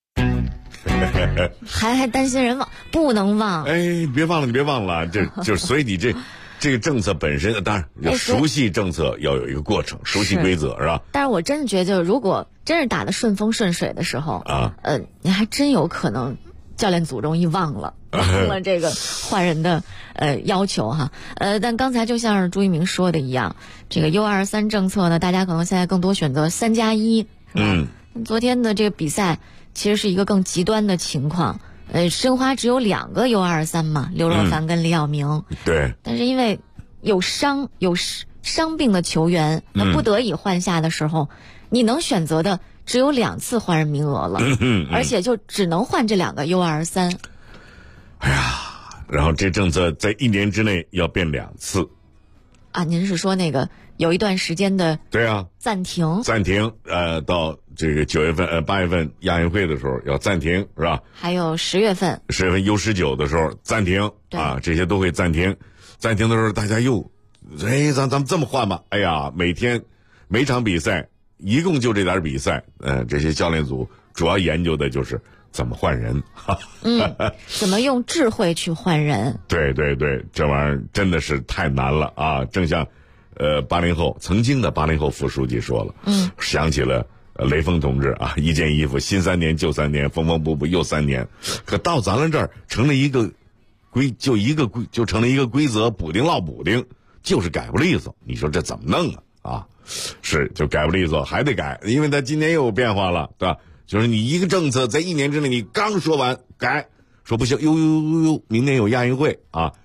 还担心人忘，不能忘。 你别忘了，就所以你这个政策本身，当然要熟悉政策要有一个过程，熟悉规则是吧？ 但是我真的觉得，就如果真是打得顺风顺水的时候你还真有可能教练组容易忘了这个换人的要求哈。但刚才就像是朱一鸣说的一样，这个 U23 政策呢，大家可能现在更多选择3+1。昨天的这个比赛其实是一个更极端的情况。申花只有2个 U23 嘛，刘若凡跟李晓明。 对。 但是因为有伤病的球员，那不得已换下的时候，你能选择的只有2次换人名额了，而且就只能换这2个 U23。 哎呀，然后这政策在1年之内要变2次。 啊，您是说那个有一段时间的对啊暂停， 到这个9月份8月份亚运会的时候要暂停是吧？ 还有10月份 U19的时候暂停啊，这些都会暂停。暂停的时候大家又咱们这么换吧。哎呀，每场比赛一共就这点比赛，这些教练组主要研究的就是怎么换人。 怎么用智慧去换人。 对，这玩意儿真的是太难了啊！正像曾经的80后副书记说了，想起了雷锋同志啊，一件衣服新3年旧3年，缝缝补补又3年。可到咱们这儿成了一个就成了一个规则，补丁落补丁，就是改不利索。你说这怎么弄啊？是就改不利索，还得改，因为他今年又有变化了，对吧？就是你一个政策在1年之内你刚说完改，说不行，明年有亚运会啊，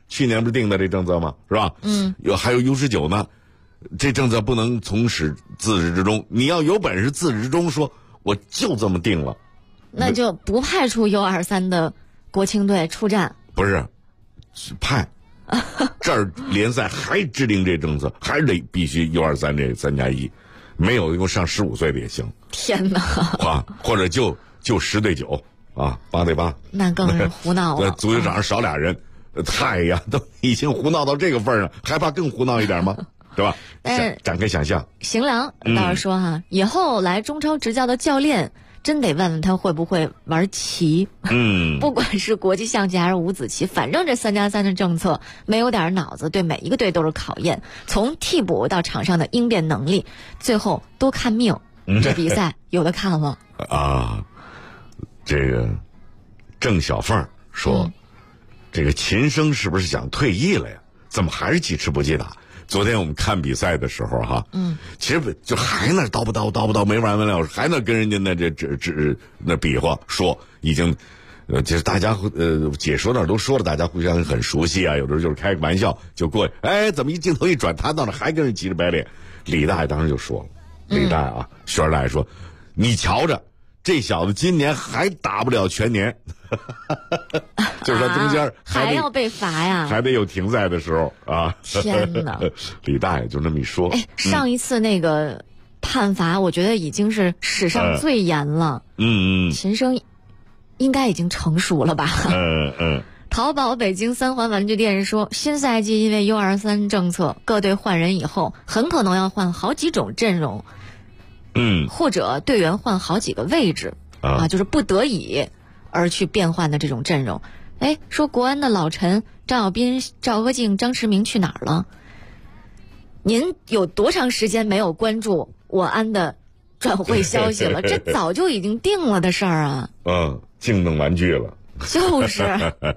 去年不是定的这政策吗？是吧？还有 U19 呢，这政策不能从始自始至终，你要有本事自始至终说我就这么定了， 那就不派出 U23的国青队出战。 不是派这儿联赛还制定这政策，还是得必须 U23这3+1，没有用上15岁的也行。 天哪！ 或者就10对9啊，8对8， 那更是胡闹了。 足球场上少俩人，太呀，都已经胡闹到这个份儿上，还怕更胡闹一点吗？是吧？ 但是展开想象。 邢良倒是说哈，以后来中超执教的教练，真得问问他会不会玩棋。不管是国际象棋还是五子棋，反正这3+3的政策没有点脑子，对每一个队都是考验。从替补到场上的应变能力，最后都看命。这比赛有的看了啊。这个郑小凤说，这个秦升是不是想退役了呀？怎么还是几吃不记打？昨天我们看比赛的时候哈，其实就还那叨不叨没完了，还那跟人家那比划，说已经，就是大家解说那都说了，大家互相很熟悉啊，有的时候就是开个玩笑就过去，哎，怎么一镜头一转，他到那还跟人急着白脸？李大爷当时就说了，李大爷啊，轩大爷说，你瞧着，这小子今年还打不了全年。就是他中间还要被罚呀， 还得有停赛的时候啊！ 天哪， 李大爷就那么一说。 上一次那个判罚，我觉得已经是史上最严了。秦升应该已经成熟了吧？淘宝北京3环玩具店说，新赛季因为 U23政策，各队换人以后，很可能要换好几种阵容，或者队员换好几个位置啊，就是不得已而去变换的这种阵容。说国安的老臣张小斌、赵阿静、张驰明去哪儿了？您有多长时间没有关注我安的转会消息了？这早就已经定了的事儿啊！ 净弄玩具了， 就是。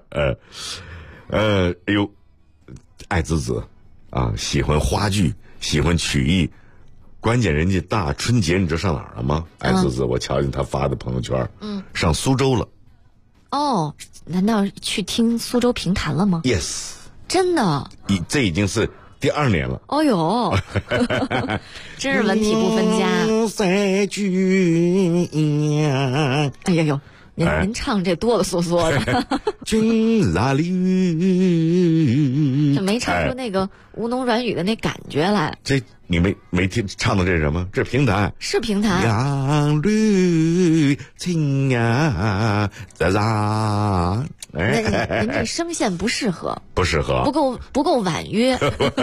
哎呦，爱子子啊，喜欢花剧，喜欢曲艺。关键人家大春节你知道上哪儿了吗？爱子子，我瞧见他发的朋友圈，上苏州了。 哦，难道去听苏州评弹了吗 ？Yes， 真的。 这已经是第2年了。 哦哟，真是文体不分家。哎呀呦，您唱这哆哆嗦嗦的。 君哪里？ 这没唱出那个吴侬软语的那感觉来。 这你没听唱的这是什么？这评弹是评弹。 杨绿青呀，咋？ 您这声线不适合， 不适合， 不够婉约。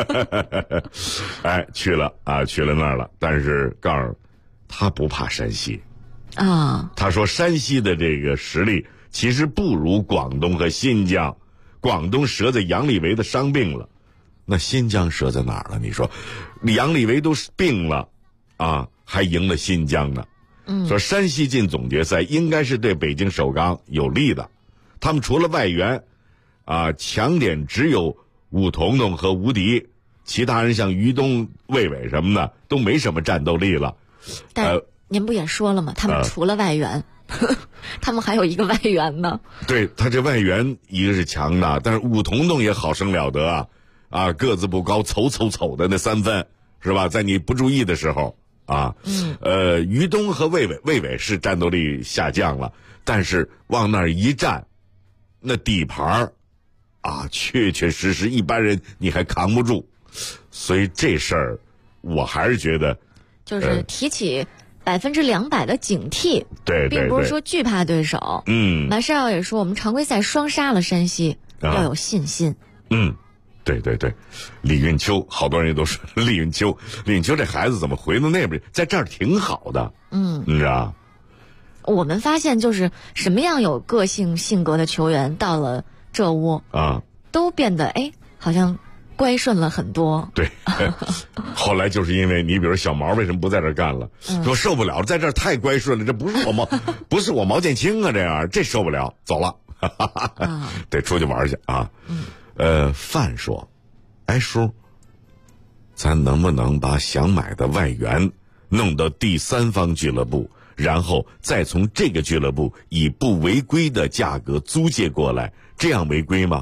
去了那儿了，但是告诉他不怕山西啊。 他说山西的这个实力其实不如广东和新疆，广东折在杨利维的伤病了。那新疆折在哪儿了？你说，杨利维都病了，还赢了新疆呢。说山西进总决赛应该是对北京首钢有利的。他们除了外援，强点只有武彤彤和吴迪，其他人像于东、魏伟什么的都没什么战斗力了。 但您不也说了吗？他们除了外援。他们还有一个外援呢。 对，他这外援一个是强的，但是武彤彤也好生了得个子不高，丑的那3分是吧？在你不注意的时候于东和魏伟是战斗力下降了，但是往那儿一站，那底盘确实一般人你还扛不住，所以这事儿我还是觉得就是提起200%的警惕， 对， 并不是说惧怕对手。马世耀也说，我们常规赛双杀了山西，要有信心。 对，李运秋，好多人也都说李运秋这孩子怎么回到那边，在这儿挺好的。你知道？ 我们发现就是什么样有个性性格的球员到了这窝都变得好像乖顺了很多。 对，后来就是因为你比如小毛为什么不在这儿干了？说受不了，在这儿太乖顺了，这不是我毛剑卿啊，这受不了，走了，得出去玩去啊。范说，叔，咱能不能把想买的外援弄到第3方俱乐部，然后再从这个俱乐部以不违规的价格租借过来，这样违规吗？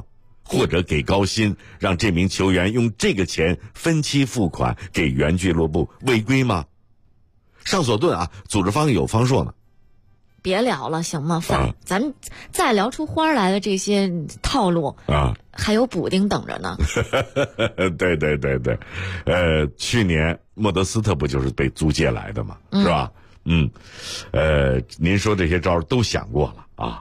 或者给高薪，让这名球员用这个钱分期付款给原俱乐部，违规吗？上索顿啊，组织方有方说呢。 别聊了，行吗？咱再聊出花来的这些套路啊， 还有补丁等着呢。 对，去年莫德斯特不就是被租借来的吗？是吧？您说这些招都想过了啊？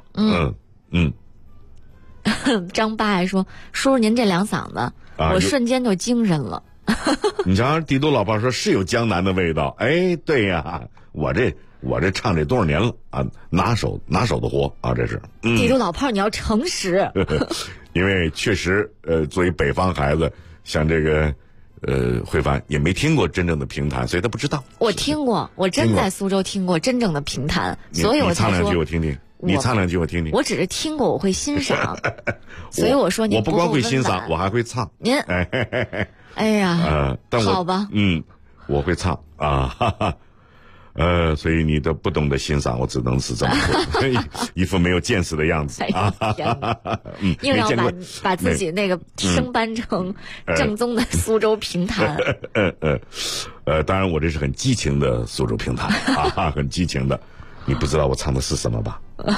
张八还说：“叔叔您这两嗓子，我瞬间就精神了。” 你瞧，帝都老炮说是有江南的味道。哎，对呀，我这唱这多少年了啊，拿手的活啊，这是。 帝都老炮，你要诚实。 因为确实，作为北方孩子，像这个，慧凡也没听过真正的评弹，所以他不知道。 我听过，我真在苏州听过真正的评弹，所以我才说。 你唱两句我听听。你唱两句我听听。 我只是听过，我会欣赏，所以我说你我不光会欣赏，我还会唱。 您，哎呀，好吧， 我会唱啊，哈哈。所以你都不懂得欣赏，我只能是这么说，一副没有见识的样子啊！ 硬要把自己那个升班成正宗的苏州评弹。 当然我这是很激情的苏州评弹啊，很激情的。你不知道我唱的是什么吧？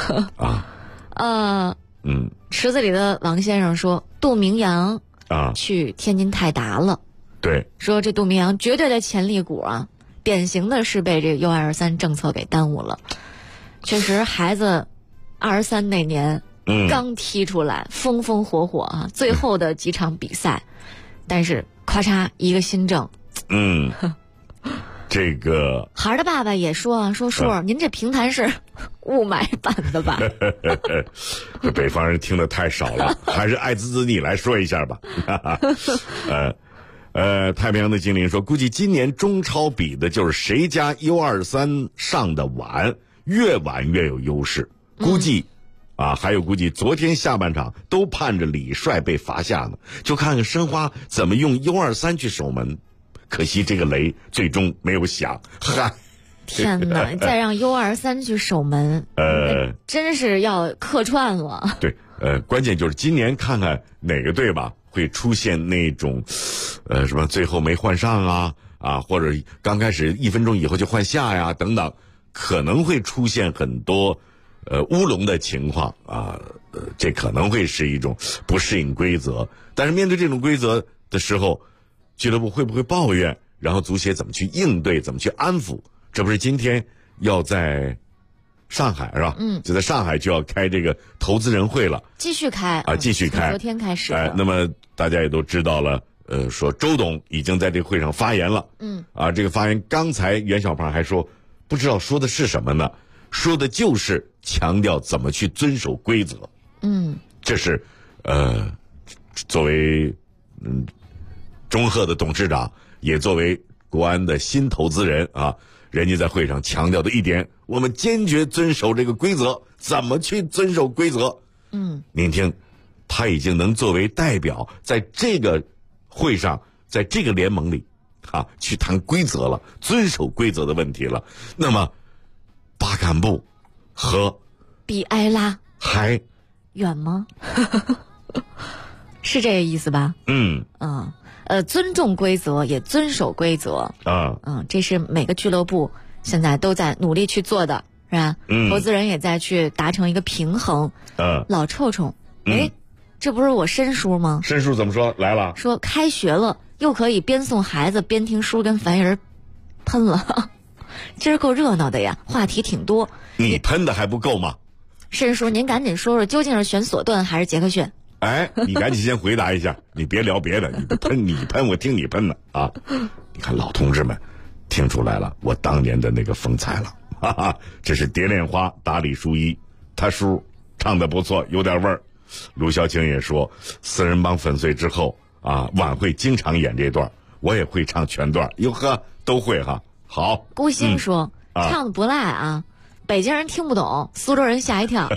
池子里的王先生说，杜明阳啊去天津泰达了。 对， 说这杜明阳绝对的潜力股啊。典型的是被这个 U23 政策给耽误了，确实孩子23那年刚踢出来，风风火火啊，最后的几场比赛，但是咔嚓一个新政， 这个孩儿的爸爸也说啊，说叔，您这评弹是雾霾版的吧？ 北方人听得太少了，还是爱滋滋你来说一下吧。太平洋的精灵说，估计今年中超比的就是谁家 U23 上的晚，越晚越有优势。估计还有估计昨天下半场都盼着李帅被罚下呢，就看看申花怎么用 U23 去守门。可惜这个雷最终没有响。嗨， 天哪，再让 U23 去守门，真是要客串了。 对，关键就是今年看看哪个队吧会出现那种什么最后没换上或者刚开始1分钟以后就换下呀等等，可能会出现很多乌龙的情况这可能会是一种不适应规则。但是面对这种规则的时候，俱乐部会不会抱怨，然后足协怎么去应对，怎么去安抚？这不是今天要在上海是吧？就在上海就要开这个投资人会了， 继续开继续开， 昨天开始那么大家也都知道了，说周董已经在这个会上发言了，这个发言刚才袁小胖还说不知道说的是什么呢，说的就是强调怎么去遵守规则。这是作为中赫的董事长，也作为国安的新投资人人家在会上强调的一点，我们坚决遵守这个规则。怎么去遵守规则？您听，他已经能作为代表在这个会上，在这个联盟里去谈规则了，遵守规则的问题了。那么巴坎布和比埃拉还远吗？是这个意思吧？尊重规则，也遵守规则这是每个俱乐部现在都在努力去做的，是吧？投资人也在去达成一个平衡。老臭臭，这不是我申叔吗？ 申叔怎么说？来了， 说开学了，又可以边送孩子边听书跟樊人喷了，今儿够热闹的呀，话题挺多。 你喷的还不够吗？ 申叔，您赶紧说说，究竟是选索顿还是杰克逊？ 你赶紧先回答一下，你别聊别的，你喷，我听你喷的你看老同志们听出来了我当年的那个风采了，这是蝶恋花打李淑一，他叔唱得不错，有点味儿。卢晓庆也说，四人帮粉碎之后晚会经常演这段，我也会唱全段，哟呵，都会好。 孤星说，唱的不赖北京人听不懂，苏州人吓一跳。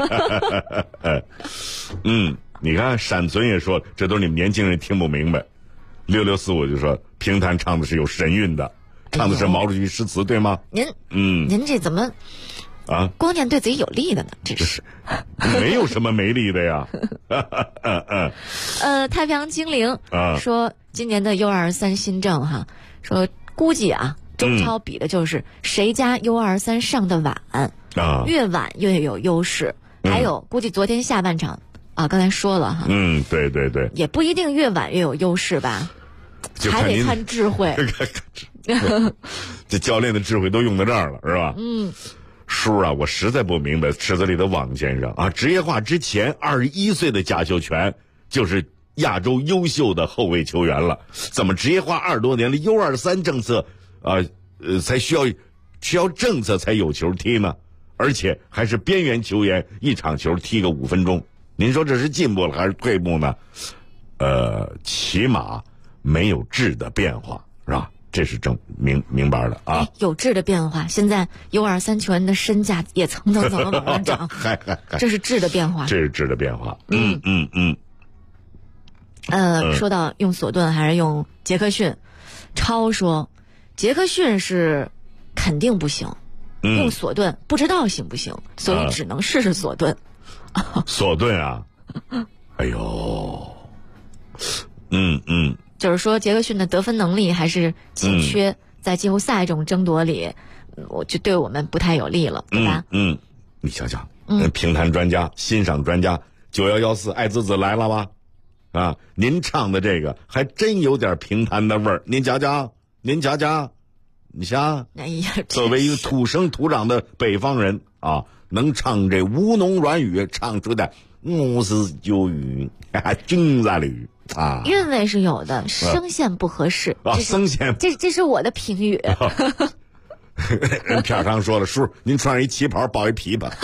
你看闪存也说，这都是你们年轻人听不明白。6645就说，评弹唱的是有神韵的，唱的是毛主席诗词，对吗？ 您这怎么啊， 光念对自己有利的呢，这是没有什么没利的呀。 太平洋精灵说今年的 U23 新政哈，说估计啊，中超比的就是谁家 U23 上的晚越晚越有优势。还有估计昨天下半场啊，刚才说了哈， 对对对， 也不一定越晚越有优势吧，还得看智慧。 这教练的智慧都用到这儿了，是吧？叔啊，我实在不明白池子里的王先生啊，职业化之前21岁的贾秀全就是亚洲优秀的后卫球员了，怎么职业化20多年了 U23 政策才需要政策才有球踢呢？而且还是边缘球员，一场球踢个5分钟，您说这是进步了还是退步呢？起码没有质的变化，是吧？这是明白的啊。 有质的变化，现在 U23 球员的身价也蹭蹭往上涨，这是质的变化。 这是质的变化。 说到用索顿还是用杰克逊，超说杰克逊是肯定不行，用索顿不知道行不行，所以只能试试索顿。 索顿啊，哎呦， 就是说杰克逊的得分能力还是紧缺，在季后赛这种争夺里，我就对我们不太有利了，对吧？ 你瞧瞧，评弹专家、欣赏专家9114爱滋滋来了吧？啊，您唱的这个还真有点评弹的味儿，您瞧瞧，你瞧， 哎呀， 作为一个土生土长的北方人啊，能唱这吴侬软语，唱出的我是有语，精在里啊， 韵味是有的，声线不合适啊，声线， 这是我的评语。 人片上说了，叔，您穿上一旗袍，抱一琵琶，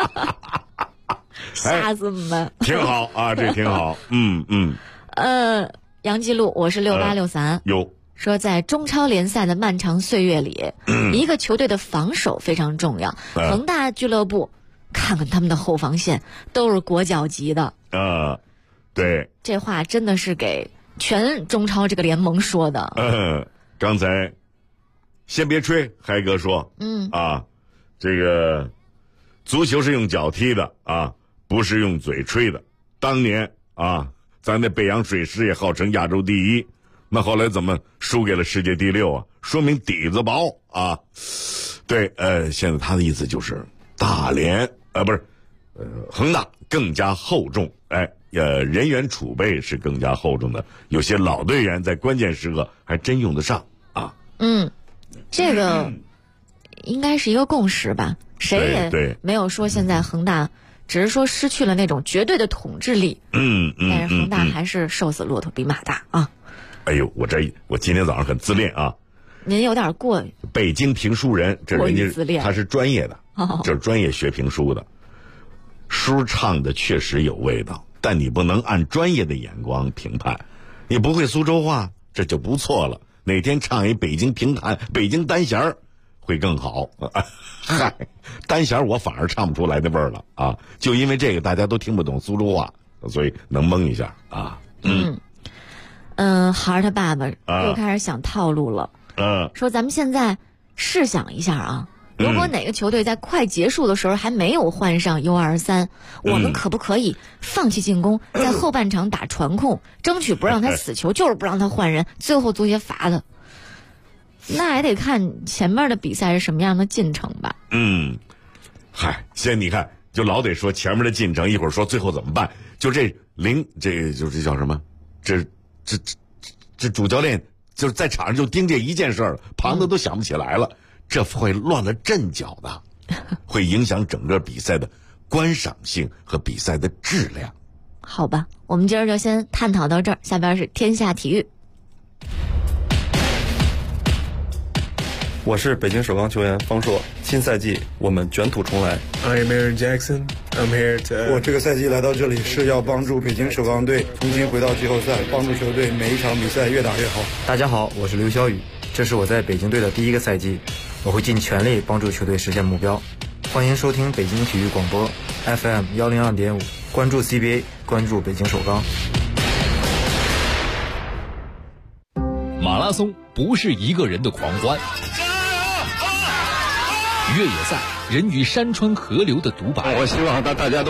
吓死我们！ 挺好啊，这挺好。 杨继路，我是6863。 有说，在中超联赛的漫长岁月里，一个球队的防守非常重要。恒大俱乐部，看看他们的后防线，都是国脚级的。 对， 这话真的是给全中超这个联盟说的。 刚才先别吹，海哥说，这个足球是用脚踢的啊，不是用嘴吹的。当年啊，咱那北洋水师也号称亚洲第一，那后来怎么输给了世界第6啊？说明底子薄啊。对，现在他的意思就是大连恒大更加厚重，人员储备是更加厚重的，有些老队员在关键时刻还真用得上啊。 这个应该是一个共识吧，谁也没有说现在恒大只是说失去了那种绝对的统治力，但是恒大还是瘦死骆驼比马大啊。 哎呦，我今天早上很自恋啊。 您有点过北京评书人，这人家他是专业的，就是专业学评书的。书唱的确实有味道，但你不能按专业的眼光评判。你不会苏州话，这就不错了。哪天唱一北京评弹、北京单弦会更好。嗨，单弦我反而唱不出来那味儿了啊！就因为这个，大家都听不懂苏州话，所以能蒙一下啊。 孩儿他爸爸又开始想套路了。说咱们现在试想一下啊，如果哪个球队在快结束的时候还没有换上 U23，我们可不可以放弃进攻，在后半场打传控，争取不让他死球，就是不让他换人，最后做些罚的？那还得看前面的比赛是什么样的进程吧。 先你看，就老得说前面的进程，一会儿说最后怎么办，就这就是叫什么？这主教练就是在场上就盯这一件事儿，旁的都想不起来了，这会乱了阵脚的，会影响整个比赛的观赏性和比赛的质量。 好吧，我们今儿就先探讨到这儿，下边是天下体育。 我是北京首钢球员方硕，新赛季我们卷土重来。 I'm Aaron Jackson. I'm here to. 我这个赛季来到这里是要帮助北京首钢队重新回到季后赛，帮助球队每一场比赛越打越好。 大家好，我是刘晓宇，这是我在北京队的第一个赛季，我会尽全力帮助球队实现目标。欢迎收听北京体育广播 FM 102.5，关注 CBA， 关注北京首钢。 马拉松不是一个人的狂欢，越野赛人与山川河流的独白。 我希望大家都